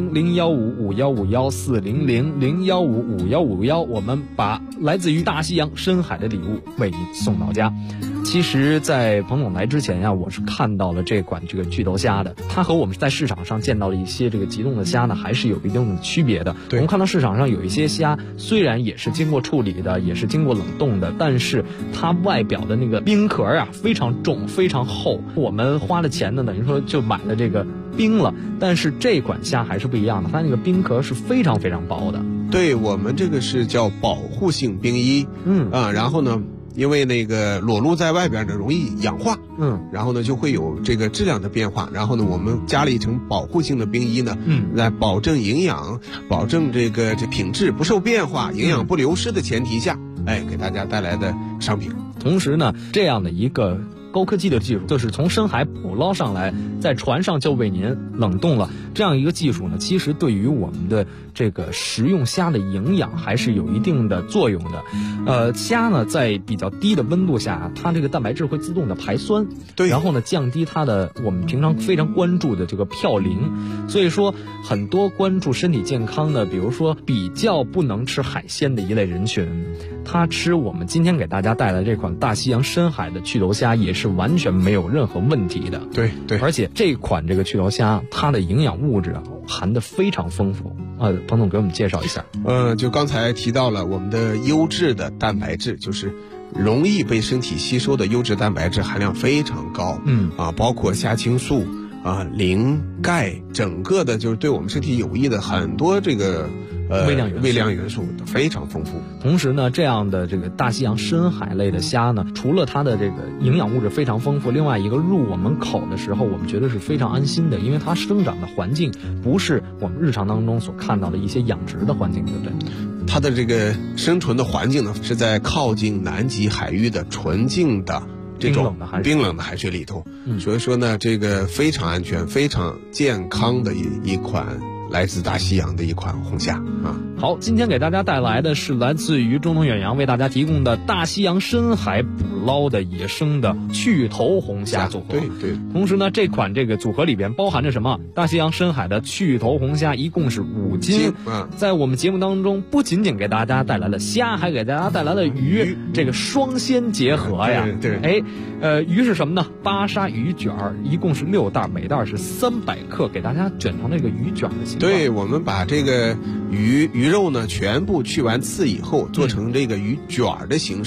400-015-5151，400-015-5151，我们把来自于大西洋深海的礼物为您送到家。其实在彭总来之前呀，我是看到了这款这个巨头虾的，它和我们在市场上见到的一些这个急冻的虾呢还是有一定的区别的。我们看到市场上有一些虾虽然也是经过处理的，也是经过冷冻的，但是它外表的那个冰壳啊非常重非常厚，我们花了钱呢等于说就买了这个冰了，但是这款虾还是不一样的，它那个冰壳是非常非常薄的。 对，我们这个是叫保护性冰衣，然后呢因为那个裸露在外边呢容易氧化，然后呢就会有这个质量的变化，然后呢我们加了一层保护性的冰衣呢，在保证营养、保证这品质不受变化、营养不流失的前提下，给大家带来的商品。 同时呢这样的一个高科技的技术，就是从深海捕捞上来，在船上就为您冷冻了，这样一个技术呢其实对于我们的这个食用虾的营养还是有一定的作用的。虾呢在比较低的温度下，它这个蛋白质会自动的排酸， 对， 然后呢降低它的我们平常非常关注的这个嘌呤。所以说很多关注身体健康的，比如说比较不能吃海鲜的一类人群，他吃我们今天给大家带来这款大西洋深海的去头虾也是完全没有任何问题的。 对， 而且这款这个去头虾它的营养物质含得非常丰富。彭总给我们介绍一下。 就刚才提到了我们的优质的蛋白质，就是容易被身体吸收的优质蛋白质含量非常高，包括虾青素磷、钙，整个的就是对我们身体有益的很多这个微量元素非常丰富。 同时呢，这样的这个大西洋深海类的虾呢，除了它的这个营养物质非常丰富，另外一个入我们口的时候，我们觉得是非常安心的，因为它生长的环境不是我们日常当中所看到的一些养殖的环境，对不对？ 它的这个生存的环境呢，是在靠近南极海域的纯净的这种冰冷的海水里头，所以说呢，这个非常安全、非常健康的一款来自大西洋的一款红虾啊。 好，今天给大家带来的是来自于中能远洋为大家提供的大西洋深海捕捞的野生的去头红虾组合。 对。 同时呢，这款这个组合里边包含着什么？大西洋深海的去头红虾一共是5斤。在我们节目当中，不仅仅给大家带来了虾，还给大家带来了鱼，这个双鲜结合呀。 对。 鱼是什么呢？巴沙鱼卷一共是6袋，每袋是300克，给大家卷成那个鱼卷的形状。 对，我们把这个鱼肉呢全部去完刺以后，做成这个鱼卷的形式，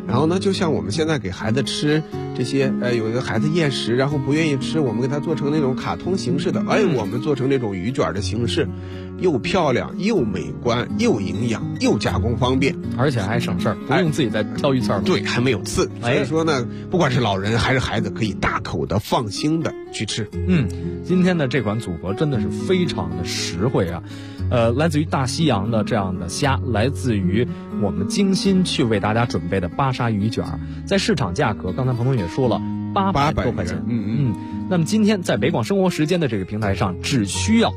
然后呢，就像我们现在给孩子吃这些，有的孩子厌食，然后不愿意吃，我们给他做成那种卡通形式的，我们做成那种鱼卷的形式，又漂亮又美观又营养又加工方便， 而且还省事儿，不用自己再挑鱼刺儿。 对，还没有刺，所以说呢，不管是老人还是孩子，可以大口的放心的去吃。 今天的这款组合真的是非常的实惠啊。来自于大西洋的这样的虾，来自于我们精心去为大家准备的巴沙鱼卷，在市场价格，刚才彭总也说了，800多块钱。那么今天在北广生活时间的这个平台上，只需要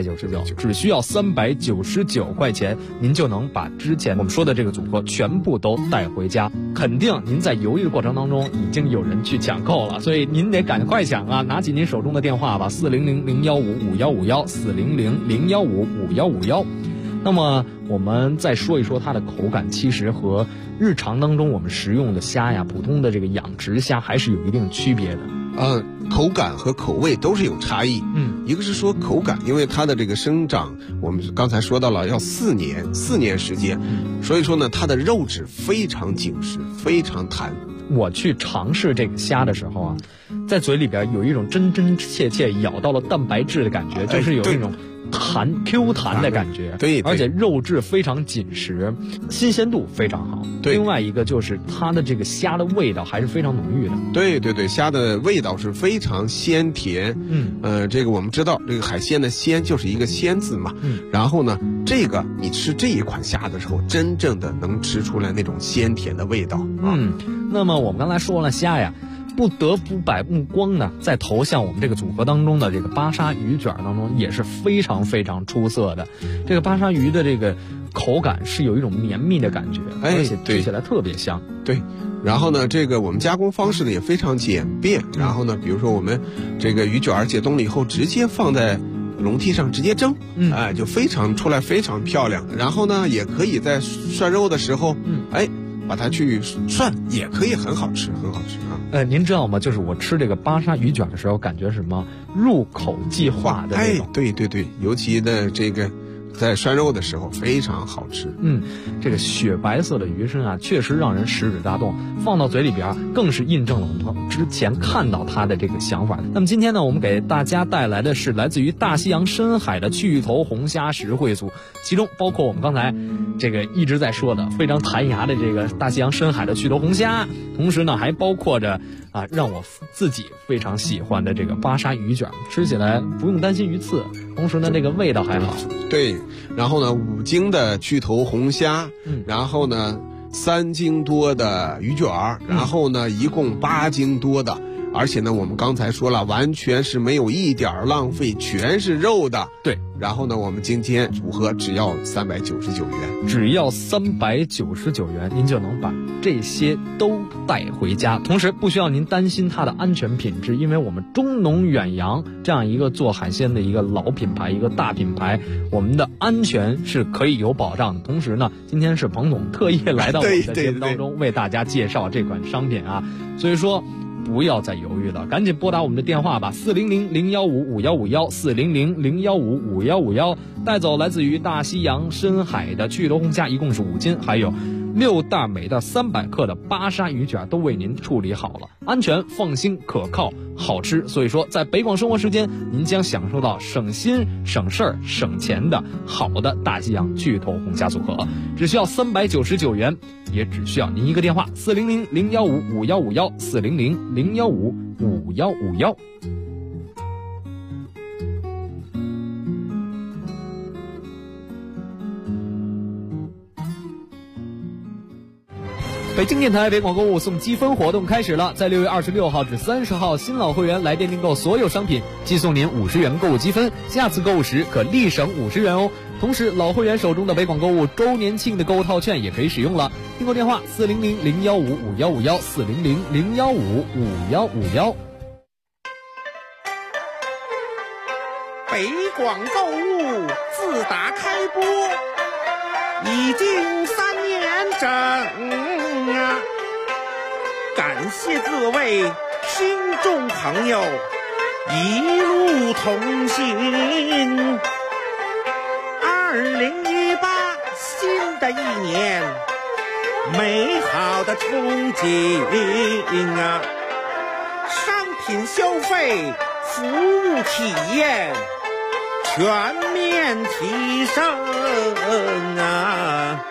399块钱，您就能把之前我们说的这个组合全部都带回家。肯定您在犹豫的过程当中，已经有人去抢购了，所以您得赶快抢啊！拿起您手中的电话吧，400-015-5151，400-015-5151。那么我们再说一说它的口感，其实和日常当中我们食用的虾呀，普通的这个养殖虾还是有一定区别的。 口感和口味都是有差异。一个是说口感，因为它的这个生长，我们刚才说到了要4年时间，所以说呢，它的肉质非常紧实，非常弹。 我去尝试这个虾的时候啊，在嘴里边有一种真真切切咬到了蛋白质的感觉，就是有那种Q 弹的感觉， 对， 而且肉质非常紧实，新鲜度非常好。 对， 另外一个就是它的这个虾的味道还是非常浓郁的。 对，虾的味道是非常鲜甜。这个我们知道，这个海鲜的鲜就是一个鲜字嘛。然后呢，这个你吃这一款虾的时候，真正的能吃出来那种鲜甜的味道。 那么我们刚才说了虾呀，不得不把目光呢再投向我们这个组合当中的这个巴沙鱼卷当中，也是非常非常出色的。这个巴沙鱼的这个口感是有一种绵密的感觉，而且吃起来特别香。 对，然后呢，这个我们加工方式呢也非常简便。然后呢，比如说我们这个鱼卷解冻了以后，直接放在笼屉上直接蒸，就出来非常漂亮。然后呢，也可以在涮肉的时候，把它去涮，也可以很好吃，很好吃啊。 您知道吗？就是我吃这个巴沙鱼卷的时候，感觉什么入口即化的那种。 对，尤其的这个在涮肉的时候非常好吃。 这个雪白色的鱼身啊，确实让人食指大动，放到嘴里边更是印证了我们之前看到它的这个想法。那么今天呢，我们给大家带来的是来自于大西洋深海的去头红虾实惠组，其中包括我们刚才这个一直在说的非常弹牙的这个大西洋深海的去头红虾，同时呢还包括着让我自己非常喜欢的这个巴沙鱼卷，吃起来不用担心鱼刺，同时呢这个味道还好。 对，然后呢5斤的去头红虾，然后呢3斤多的鱼卷，然后呢一共8斤多的，而且呢我们刚才说了，完全是没有一点浪费，全是肉的。 对， 然后呢我们今天组合只要399元， 只要399元，您就能把这些都带回家，同时不需要您担心它的安全品质，因为我们中农远洋这样一个做海鲜的一个老品牌，一个大品牌，我们的安全是可以有保障的。同时呢，今天是彭总特意来到我们的节目当中为大家介绍这款商品啊，所以说不要再犹豫了，赶紧拨打我们的电话吧，400-015-5151，400-015-5151，带走来自于大西洋深海的去头红虾，一共是5斤，还有6袋每袋300克的巴沙鱼卷都为您处理好了，安全、放心、可靠、好吃。所以说，在北广生活时间，您将享受到省心、省事儿、省钱的好的大西洋去头红虾组合，只需要399元，也只需要您一个电话，400-015-5151，400-015-5151。北京电台北广购物送积分活动开始了，在6月26号至30号，新老会员来电订购所有商品，寄送您50元购物积分，下次购物时可立省50元哦。同时，老会员手中的北广购物周年庆的购物套券也可以使用了。订购电话：400-015-5151，400-015-5151。 北广购物自打开播已经3年整啊！感谢各位听众朋友一路同行。2018新的一年， 美好的憧憬啊！商品消费、服务体验全面提升啊！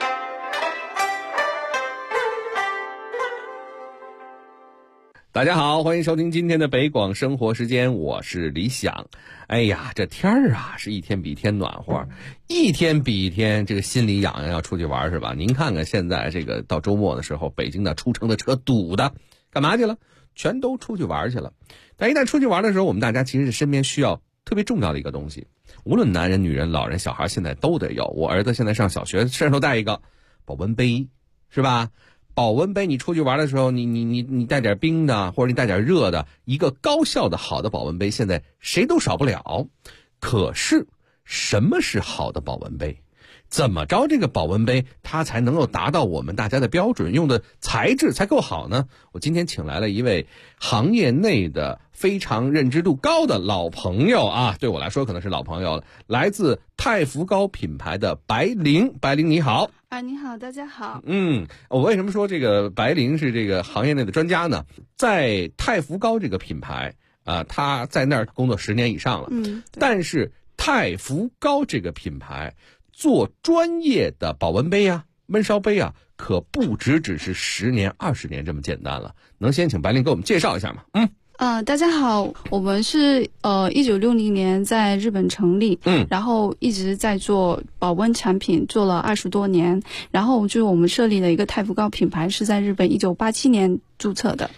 大家好，欢迎收听今天的北广生活时间，我是李想。哎呀，这天儿啊是一天比一天暖和，一天比一天这个心里痒痒，要出去玩是吧？您看看现在这个到周末的时候，北京的出城的车堵的，干嘛去了？全都出去玩去了。但一旦出去玩的时候，我们大家其实是身边需要特别重要的一个东西，无论男人、女人、老人、小孩，现在都得有。我儿子现在上小学，身上都带一个保温杯，是吧？保温杯，你出去玩的时候，你带点冰的，或者你带点热的，一个高效的好的保温杯，现在谁都少不了。可是，什么是好的保温杯？怎么着这个保温杯它才能够达到我们大家的标准，用的材质才够好呢？我今天请来了一位行业内的非常认知度高的老朋友啊，对我来说可能是老朋友了，来自太福膏品牌的白灵。白灵你好。 你好，大家好。 我为什么说这个白灵是这个行业内的专家呢？在太福膏这个品牌他在那儿工作10年以上了。但是太福膏这个品牌做专业的保温杯啊、焖烧杯啊，可不只是10年、20年这么简单了。能先请白灵给我们介绍一下吗？ 大家好，我们是1960年在日本成立，然后一直在做保温产品，做了20多年。然后就是我们设立了一个太福膏品牌，是在日本1987年注册的。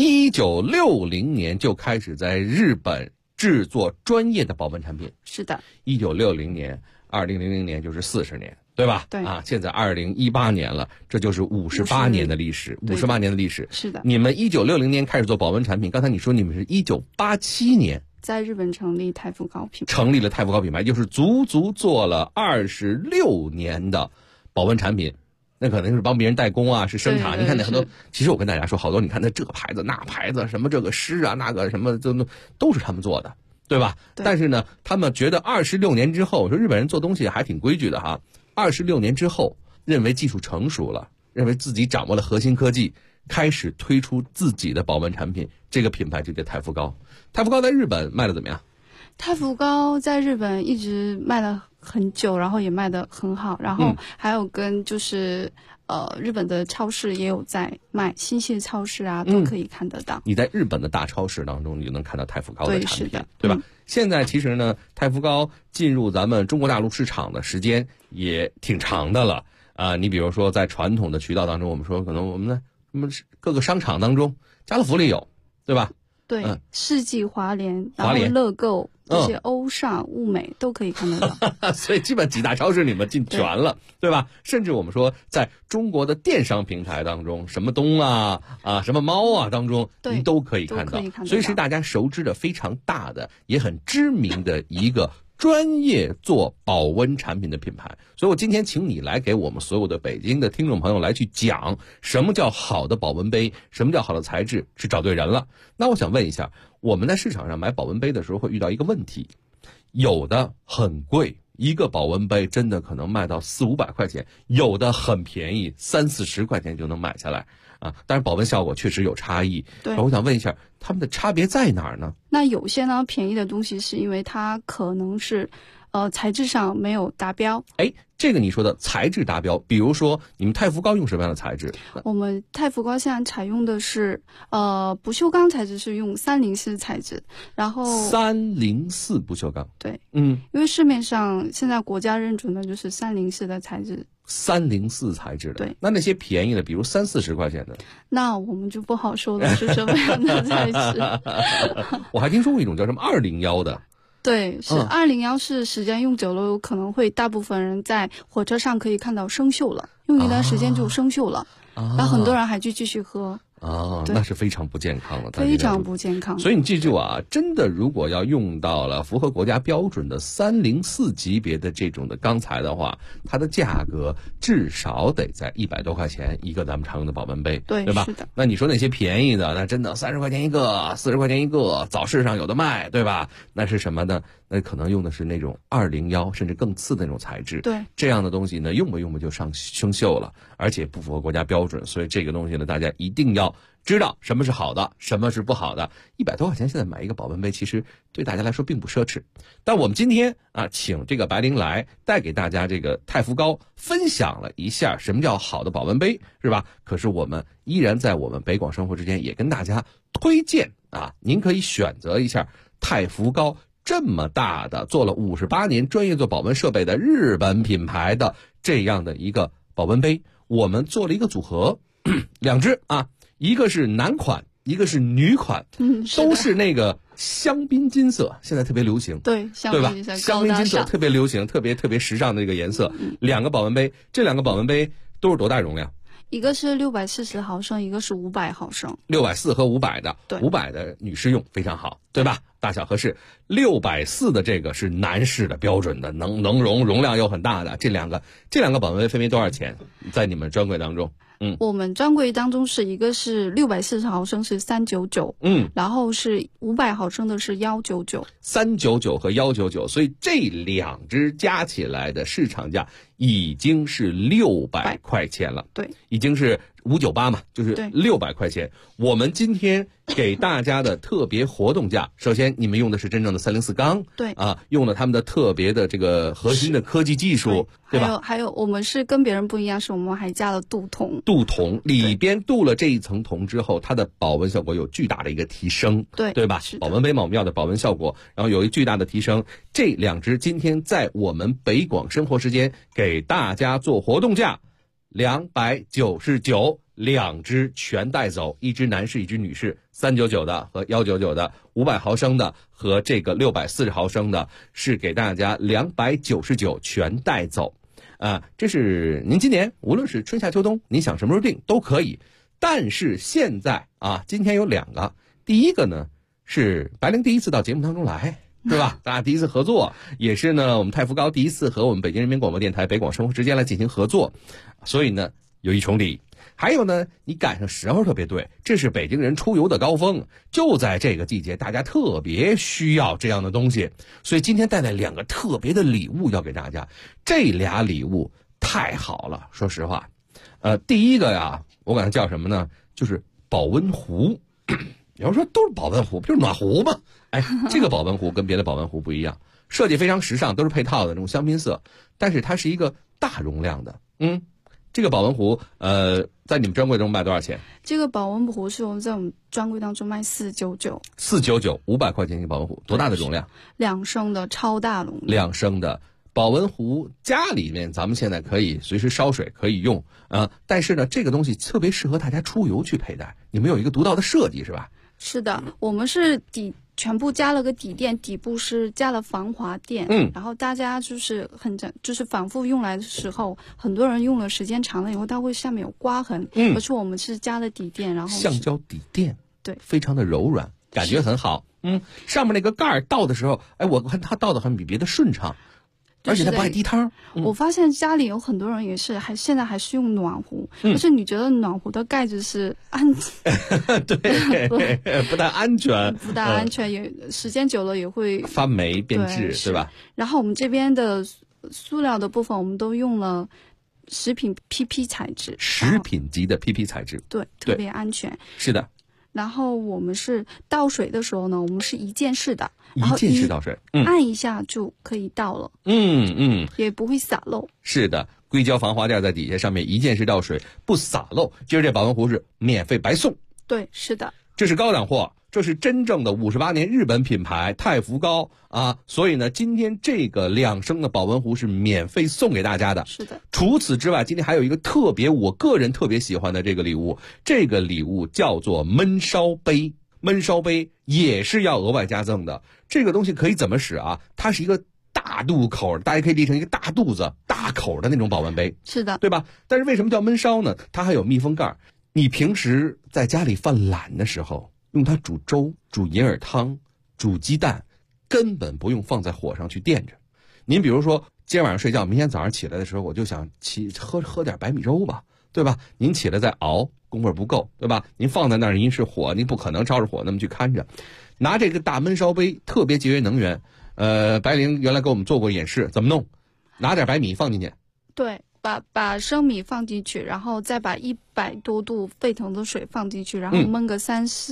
1960年就开始在日本制作专业的保温产品。 是的。 1960年，2000年就是40年。对吧？ 对现在2018年了，这就是58年的历史，58年的历史。 是的。 你们1960年开始做保温产品，刚才你说你们是1987年在日本成立太福膏品牌， 成立了太福膏品牌，就是足做了26年的保温产品。那可能是帮别人代工啊，是生产。你看那很多，其实我跟大家说，好多你看那这个牌子那牌子，什么这个诗啊那个什么，都是他们做的，对吧？ 对。 但是呢，他们觉得26年之后，说日本人做东西还挺规矩的哈。26年之后，认为技术成熟了，认为自己掌握了核心科技，开始推出自己的保温产品，这个品牌就叫太福膏。太福膏在日本卖的怎么样？ 太福膏在日本一直卖了很久，然后也卖得很好，然后还有跟就是日本的超市也有在卖，新泻超市啊都可以看得到。 你在日本的大超市当中，你就能看到太福膏的产品， 对吧？现在其实呢，太福膏进入咱们中国大陆市场的时间也挺长的了啊。你比如说在传统的渠道当中，我们说可能我们的什么各个商场当中，家乐福里有，对吧？ 对，世纪华联，然后乐购这些欧尚、物美都可以看得到。 所以基本几大超市你们进全了，对吧？甚至我们说在中国的电商平台当中，什么东啊什么猫啊当中，您都可以看到。所以是大家熟知的非常大的，也很知名的一个专业做保温产品的品牌。所以我今天请你来给我们所有的北京的听众朋友来去讲什么叫好的保温杯，什么叫好的材质，是找对人了。那我想问一下，我们在市场上买保温杯的时候会遇到一个问题，有的很贵，一个保温杯真的可能卖到400-500块钱，有的很便宜，30-40块钱就能买下来啊。但是保温效果确实有差异。 对， 我想问一下，他们的差别在哪儿呢？ 那有些呢便宜的东西是因为它可能是材质上没有达标。 这个你说的材质达标，比如说你们太福膏用什么样的材质？ 我们太福膏现在采用的是不锈钢材质，是用304材质，然后 304不锈钢。 对，因为市面上现在国家认准的就是304的材质。 304材质的。 对， 那些便宜的，比如30-40块钱的， 那我们就不好说了是什么样的材质。 我还听说过一种叫什么201的。 对，是201，是时间用久了有可能会大部分人在火车上可以看到生锈了，用一段时间就生锈了，然后很多人还去继续喝。 那是非常不健康了， 非常不健康。 所以你记住啊，真的如果要用到了符合国家标准的304级别的这种的钢材的话，它的价格至少得在100多块钱一个咱们常用的保温杯，对吧？ 是的。 那你说那些便宜的，那真的30块钱一个，40块钱一个，早市上有的卖，对吧？那是什么呢？ 那可能用的是那种201甚至更次的那种材质。 对， 这样的东西呢，用吧就生锈了，而且不符合国家标准。所以这个东西呢，大家一定要知道什么是好的，什么是不好的。100多块钱现在买一个保温杯，其实对大家来说并不奢侈。但我们今天请这个白灵来带给大家这个太福高分享了一下什么叫好的保温杯，是吧？可是我们依然在我们北广生活之间也跟大家推荐您可以选择一下太福高这么大的做了58年专业做保温设备的日本品牌的这样的一个保温杯。我们做了一个组合，2只一个是男款，一个是女款，都是那个香槟金色，现在特别流行， 对吧？香槟金色特别流行，特别时尚的这个颜色。2个保温杯，这2个保温杯都是多大容量？ 一个是640毫升，一个是500毫升。 640和500的， 对 ，500的女士用非常好，对吧？大小合适。640的这个是男士的标准的，能容量又很大的。这两个保温杯分别多少钱？在你们专柜当中？ 我们专柜当中是一个是640毫升是399，然后是500毫升的是199，399 和199，所以这2只加起来的市场价已经是600块钱了， 对， 已经是598嘛，就是600块钱。我们今天给大家的特别活动价，首先你们用的是真正的304钢， 对用了他们的特别的这个核心的科技技术，对吧？ 还有我们是跟别人不一样，是我们还加了镀铜， 里边镀了这一层铜之后，它的保温效果有巨大的一个提升，对吧？保温杯嘛，我们要的保温效果，然后有一巨大的提升。这2只今天在我们北广生活时间给大家做活动价，299，2只全带走，一只男士，一只女士，399的和199的，500毫升的和这个640毫升的，是给大家299全带走。这是您今年无论是春夏秋冬，您想什么时候订都可以。但是现在今天有2个，第一个呢是白灵第一次到节目当中来，是吧？大家第一次合作，也是呢我们太福高第一次和我们北京人民广播电台北广生活之间来进行合作，所以呢有一重礼。还有呢，你赶上时候特别对，这是北京人出游的高峰，就在这个季节，大家特别需要这样的东西，所以今天带来2个特别的礼物要给大家。这俩礼物太好了，说实话，第一个呀，我管它叫什么呢？就是保温壶。有人说都是保温壶，不就是暖壶吗？这个保温壶跟别的保温壶不一样，设计非常时尚，都是配套的那种香槟色，但是它是一个大容量的。这个保温壶，在你们专柜中卖多少钱？ 这个保温壶是我们在我们专柜当中卖 499，500块钱一个保温壶，多大的容量 ？2升的超大容量。 2升的保温壶，家里面咱们现在可以随时烧水可以用但是呢，这个东西特别适合大家出游去佩戴。你们有一个独到的设计是吧？ 是的，我们是全部加了个底垫，底部是加了防滑垫，然后大家就是反复用来的时候，很多人用了时间长了以后，它会下面有刮痕，而且我们是加了底垫，然后橡胶底垫， 对， 非常的柔软，感觉很好。上面那个盖儿倒的时候，我看它倒的很比别的顺畅。而且它不爱滴汤。 我发现家里有很多人也是现在还是用暖壶，可是你觉得暖壶的盖子是对，不太安全， 也时间久了也会发霉变质，对吧？ 然后我们这边的塑料的部分，我们都用了食品 PP 材质， 食品级的 PP 材质， 对，特别安全。 是的。 然后我们是倒水的时候呢，我们是一键式的， 一键式倒水， 按一下就可以倒了，也不会洒漏。 是的，硅胶防滑垫在底下，上面一键式倒水，不洒漏。今儿这保温壶是免费白送。 对，是的， 这是高档货，这是真正的58年日本品牌太福高所以呢，今天这个2升的保温壶是免费送给大家的。 是的。 除此之外，今天还有一个我个人特别喜欢的这个礼物，这个礼物叫做焖烧杯。焖烧杯也是要额外加赠的。这个东西可以怎么使它是一个大肚口，大家可以理成一个大肚子、大口的那种保温杯。 是的， 对吧？但是为什么叫焖烧呢？它还有密封盖。你平时在家里犯懒的时候，用它煮粥、煮银耳汤、煮鸡蛋，根本不用放在火上去垫着。您比如说，今天晚上睡觉，明天早上起来的时候，我就想喝点白米粥吧，对吧？您起来再熬，功夫不够，对吧？您放在那儿，您是火，您不可能照着火那么去看着。拿这个大焖烧杯，特别节约能源。 白灵原来给我们做过演示，怎么弄？拿点白米放进去， 对，把生米放进去，然后再把100多度沸腾的水放进去，然后焖个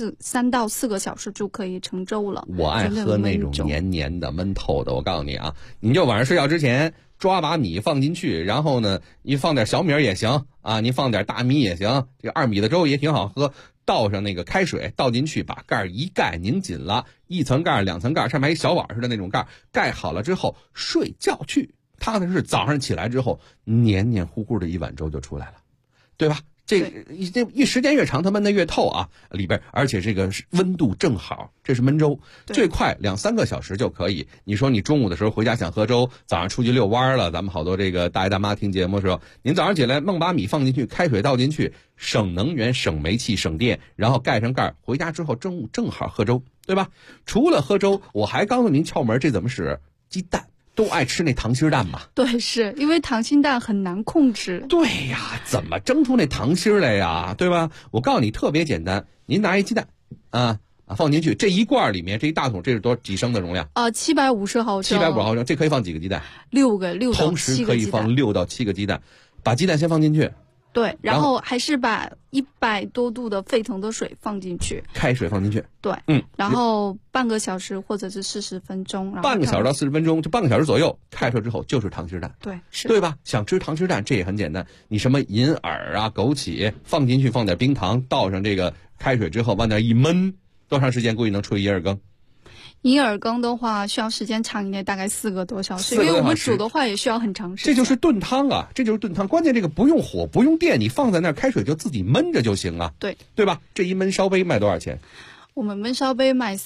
3到4个小时就可以成粥了。 我爱喝那种黏黏的、焖透的。我告诉你啊，你就晚上睡觉之前抓把米放进去，然后呢，你放点小米也行啊，你放点大米也行，这个2米的粥也挺好喝。倒上那个开水倒进去，把盖一盖，拧紧了，1层盖2层盖，上面还一小碗似的那种盖，盖好了之后睡觉去。踏踏实实早上起来之后，黏黏糊糊的一碗粥就出来了，对吧？这时间越长，它焖得越透啊，里边而且这个温度正好，这是焖粥，最快2-3个小时就可以。你说你中午的时候回家想喝粥，早上出去遛弯了，咱们好多这个大爷大妈听节目的时候，您早上起来焖把米放进去，开水倒进去，省能源、省煤气、省电，然后盖上盖，回家之后中午正好喝粥，对吧？除了喝粥，我还告诉您窍门，这怎么使？鸡蛋。都爱吃那溏心蛋嘛？ 对，是因为溏心蛋很难控制。 对呀，怎么蒸出那溏心来呀？对吧？我告诉你，特别简单，您拿一鸡蛋，放进去，这一罐里面这一大桶，这是几升的容量 ？750毫升。 750毫升，这可以放几个鸡蛋 ？6到7个。 同时可以放6到7个鸡蛋，把鸡蛋先放进去。 对，然后还是把100多度的沸腾的水放进去， 开水放进去， 对，然后半个小时或者是40分钟， 半个小时到40分钟，就半个小时左右，开出来之后就是溏心蛋， 对，是， 对吧？想吃溏心蛋，这也很简单，你什么银耳啊、枸杞放进去，放点冰糖，倒上这个开水之后，往那一焖，多长时间估计能出一银耳羹？ 银耳羹的话需要时间长一点，大概4个多小时，因为我们煮的话也需要很长时间。 这就是炖汤啊，这就是炖汤。关键这个不用火，不用电，你放在那儿，开水就自己焖着就行啊。对吧？这一焖烧杯卖多少钱？ 我们焖烧杯卖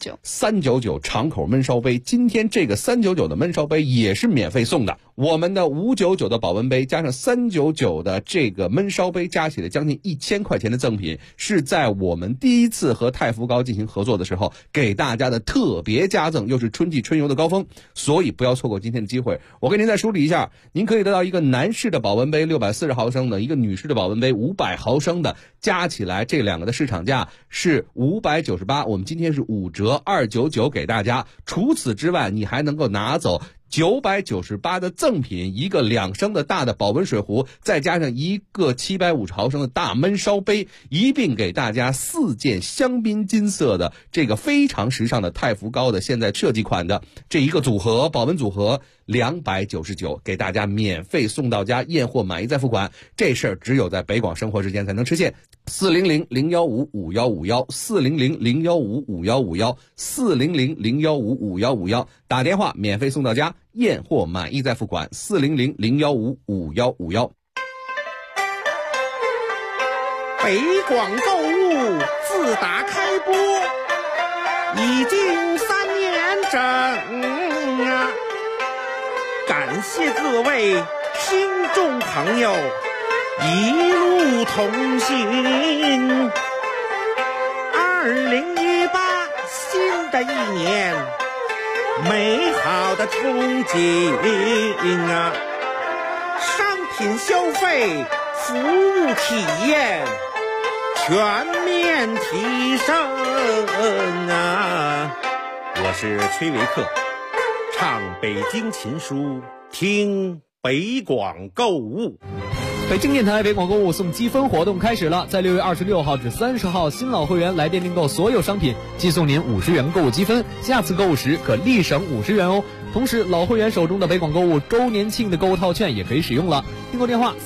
399，399长口焖烧杯。今天这个399的焖烧杯也是免费送的。我们的599的保温杯加上399的这个焖烧杯，加起来将近1000块钱的赠品，是在我们第一次和太福糕进行合作的时候给大家的特别加赠，又是春季春游的高峰，所以不要错过今天的机会。我给您再梳理一下，您可以得到一个男士的保温杯640毫升的，一个女士的保温杯500毫升的，加起来这两个的市场价是598，我们今天是5折299给大家。除此之外，你还能够拿走998的赠品，一个2升的大的保温水壶，再加上一个750毫升的大焖烧杯，一并给大家4件香槟金色的这个非常时尚的太福糕的现在设计款的这一个组合，保温组合299，给大家免费送到家，验货满意再付款。这事儿只有在北广生活时间才能实现。400-015-5151，400-015-5151，400-015-5151，打电话免费送到家，验货满意再付款。400-015-5151。 北广购物自打开播已经3年整啊！感谢各位听众朋友一路同行。2018新的一年，美好的憧憬啊！商品消费、服务体验全面提升啊！我是崔维克，唱北京琴书，听北广购物。 北京电台北广购物送积分活动开始了，在6月26号至30号，新老会员来电订购所有商品，寄送您50元购物积分，下次购物时可立省50元哦。同时，老会员手中的北广购物周年庆的购物套券也可以使用了。订购电话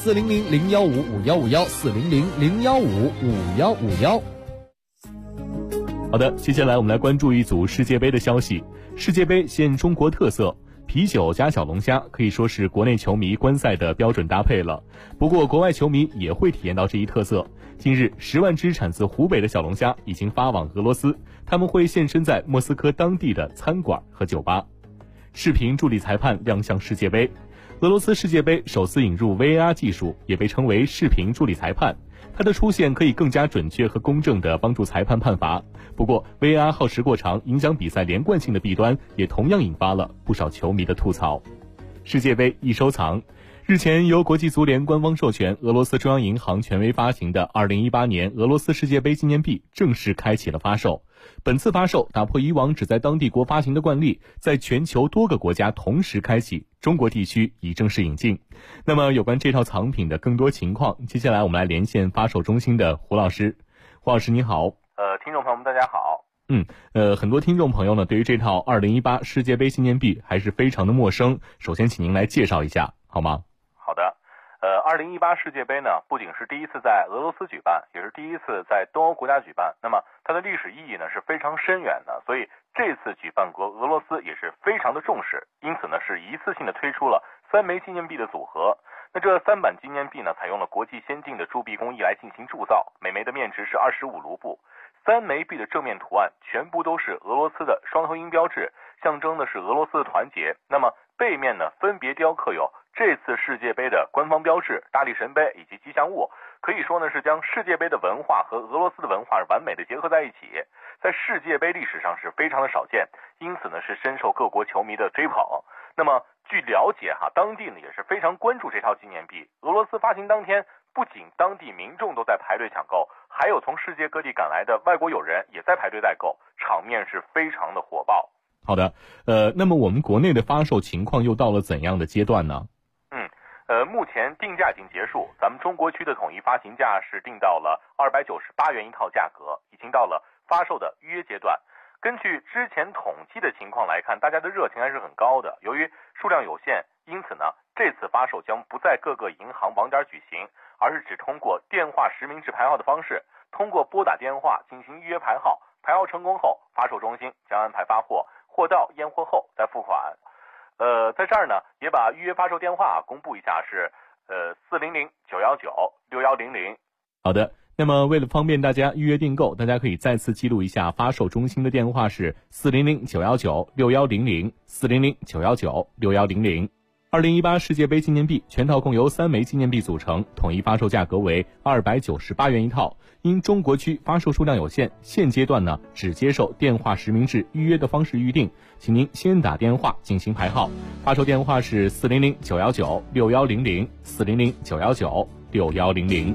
400-015-5151，400-015-5151。 好的，接下来我们来关注一组世界杯的消息。世界杯现中国特色。啤酒加小龙虾可以说是国内球迷观赛的标准搭配了，不过国外球迷也会体验到这一特色。近日10万只产自湖北的小龙虾已经发往俄罗斯，他们会现身在莫斯科当地的餐馆和酒吧。视频助理裁判亮相世界杯。俄罗斯世界杯首次引入 VAR 技术，也被称为视频助理裁判。它的出现可以更加准确和公正地帮助裁判判罚。不过 VAR 耗时过长，影响比赛连贯性的弊端也同样引发了不少球迷的吐槽。世界杯一收藏。 日前，由国际足联官方授权，俄罗斯中央银行权威发行的2018年俄罗斯世界杯纪念币正式开启了发售。本次发售打破以往只在当地国发行的惯例，在全球多个国家同时开启，中国地区已正式引进。那么有关这套藏品的更多情况，接下来我们来连线发售中心的胡老师。胡老师你好。 听众朋友们大家好。 很多听众朋友呢对于这套2018世界杯纪念币还是非常的陌生，首先请您来介绍一下好吗？ 好的。2018世界杯呢，不仅是第一次在俄罗斯举办，也是第一次在东欧国家举办。那么它的历史意义呢是非常深远的，所以这次举办国俄罗斯也是非常的重视，因此呢是一次性的推出了3枚纪念币的组合。那这3版纪念币呢，采用了国际先进的铸币工艺来进行铸造，每枚的面值是25卢布。3枚币的正面图案全部都是俄罗斯的双头鹰标志，象征的是俄罗斯的团结。那么背面呢，分别雕刻有这次世界杯的官方标志、大力神杯以及吉祥物，可以说呢是将世界杯的文化和俄罗斯的文化完美的结合在一起，在世界杯历史上是非常的少见，因此呢是深受各国球迷的追捧。那么据了解当地呢也是非常关注这套纪念币。俄罗斯发行当天，不仅当地民众都在排队抢购，还有从世界各地赶来的外国友人也在排队代购，场面是非常的火爆。 好的，那么我们国内的发售情况又到了怎样的阶段呢？ 目前定价已经结束，咱们中国区的统一发行价是定到了298元一套价格，已经到了发售的预约阶段。根据之前统计的情况来看，大家的热情还是很高的。由于数量有限，因此呢，这次发售将不在各个银行网点举行，而是只通过电话实名制排号的方式，通过拨打电话进行预约排号，排号成功后，发售中心将安排发货，货到验货后再付款。在这儿呢，也把预约发售电话公布一下，是400-919-6100。 好的，那么为了方便大家预约订购，大家可以再次记录一下发售中心的电话是400-919-6100 400-919-6100。2018世界杯纪念币全套共由3枚纪念币组成，统一发售价格为298元一套。因中国区发售数量有限，现阶段呢只接受电话实名制预约的方式预定，请您先打电话进行排号。发售电话是400-919-6100 400-919-6100。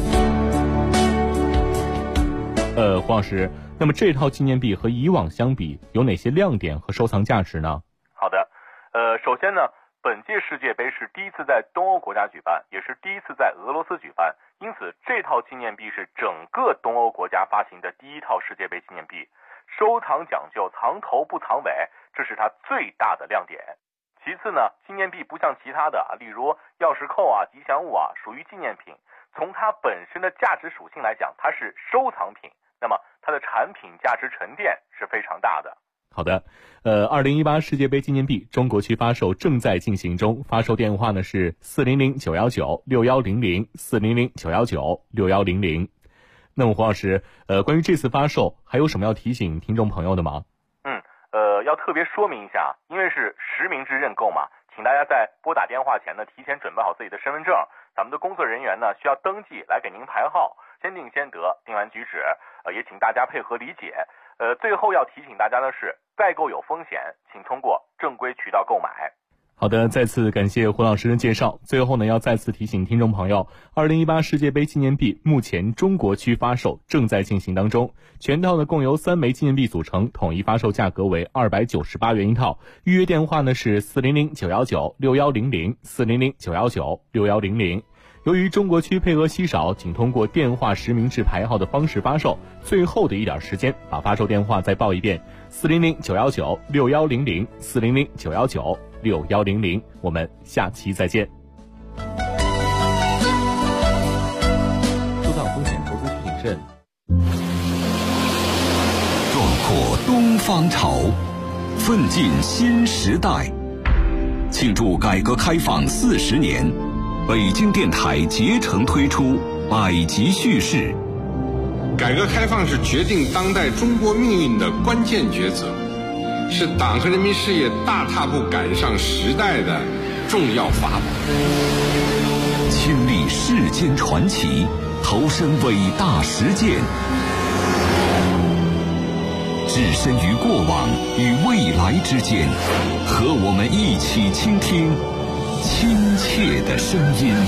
黄老师，那么这套纪念币和以往相比有哪些亮点和收藏价值呢？ 好的，首先呢，本届世界杯是第一次在东欧国家举办，也是第一次在俄罗斯举办，因此这套纪念币是整个东欧国家发行的第一套世界杯纪念币。收藏讲究藏头不藏尾，这是它最大的亮点。其次呢，纪念币不像其他的例如钥匙扣吉祥物属于纪念品，从它本身的价值属性来讲，它是收藏品，那么它的产品价值沉淀是非常大的。 好的，2018世界杯纪念币中国区发售正在进行中，发售电话呢是400-919-6100 400-919-6100。那么胡老师，关于这次发售还有什么要提醒听众朋友的吗？ 要特别说明一下，因为是实名制认购嘛，请大家在拨打电话前呢，提前准备好自己的身份证，咱们的工作人员呢需要登记来给您排号，先定先得，定完举止，也请大家配合理解。最后要提醒大家的是，代购有风险，请通过正规渠道购买。 好的，再次感谢胡老师的介绍。最后呢，要再次提醒听众朋友，2018世界杯纪念币目前中国区发售正在进行当中，全套呢共由3枚纪念币组成，统一发售价格为298元一套。预约电话呢是400-919-6100 400-919-6100。由于中国区配额稀少，仅通过电话实名制排号的方式发售，最后的一点时间，把发售电话再报一遍：400-919-6100 400-919-6100。我们下期再见。 收藏风险，投资需谨慎。 壮阔东方潮，奋进新时代。庆祝改革开放40年。北京电台竭诚推出百集叙事。 改革开放是决定当代中国命运的关键抉择，是党和人民事业大踏步赶上时代的重要法宝。 亲历世间传奇，投身伟大实践，置身于过往与未来之间，和我们一起倾听亲切的声音。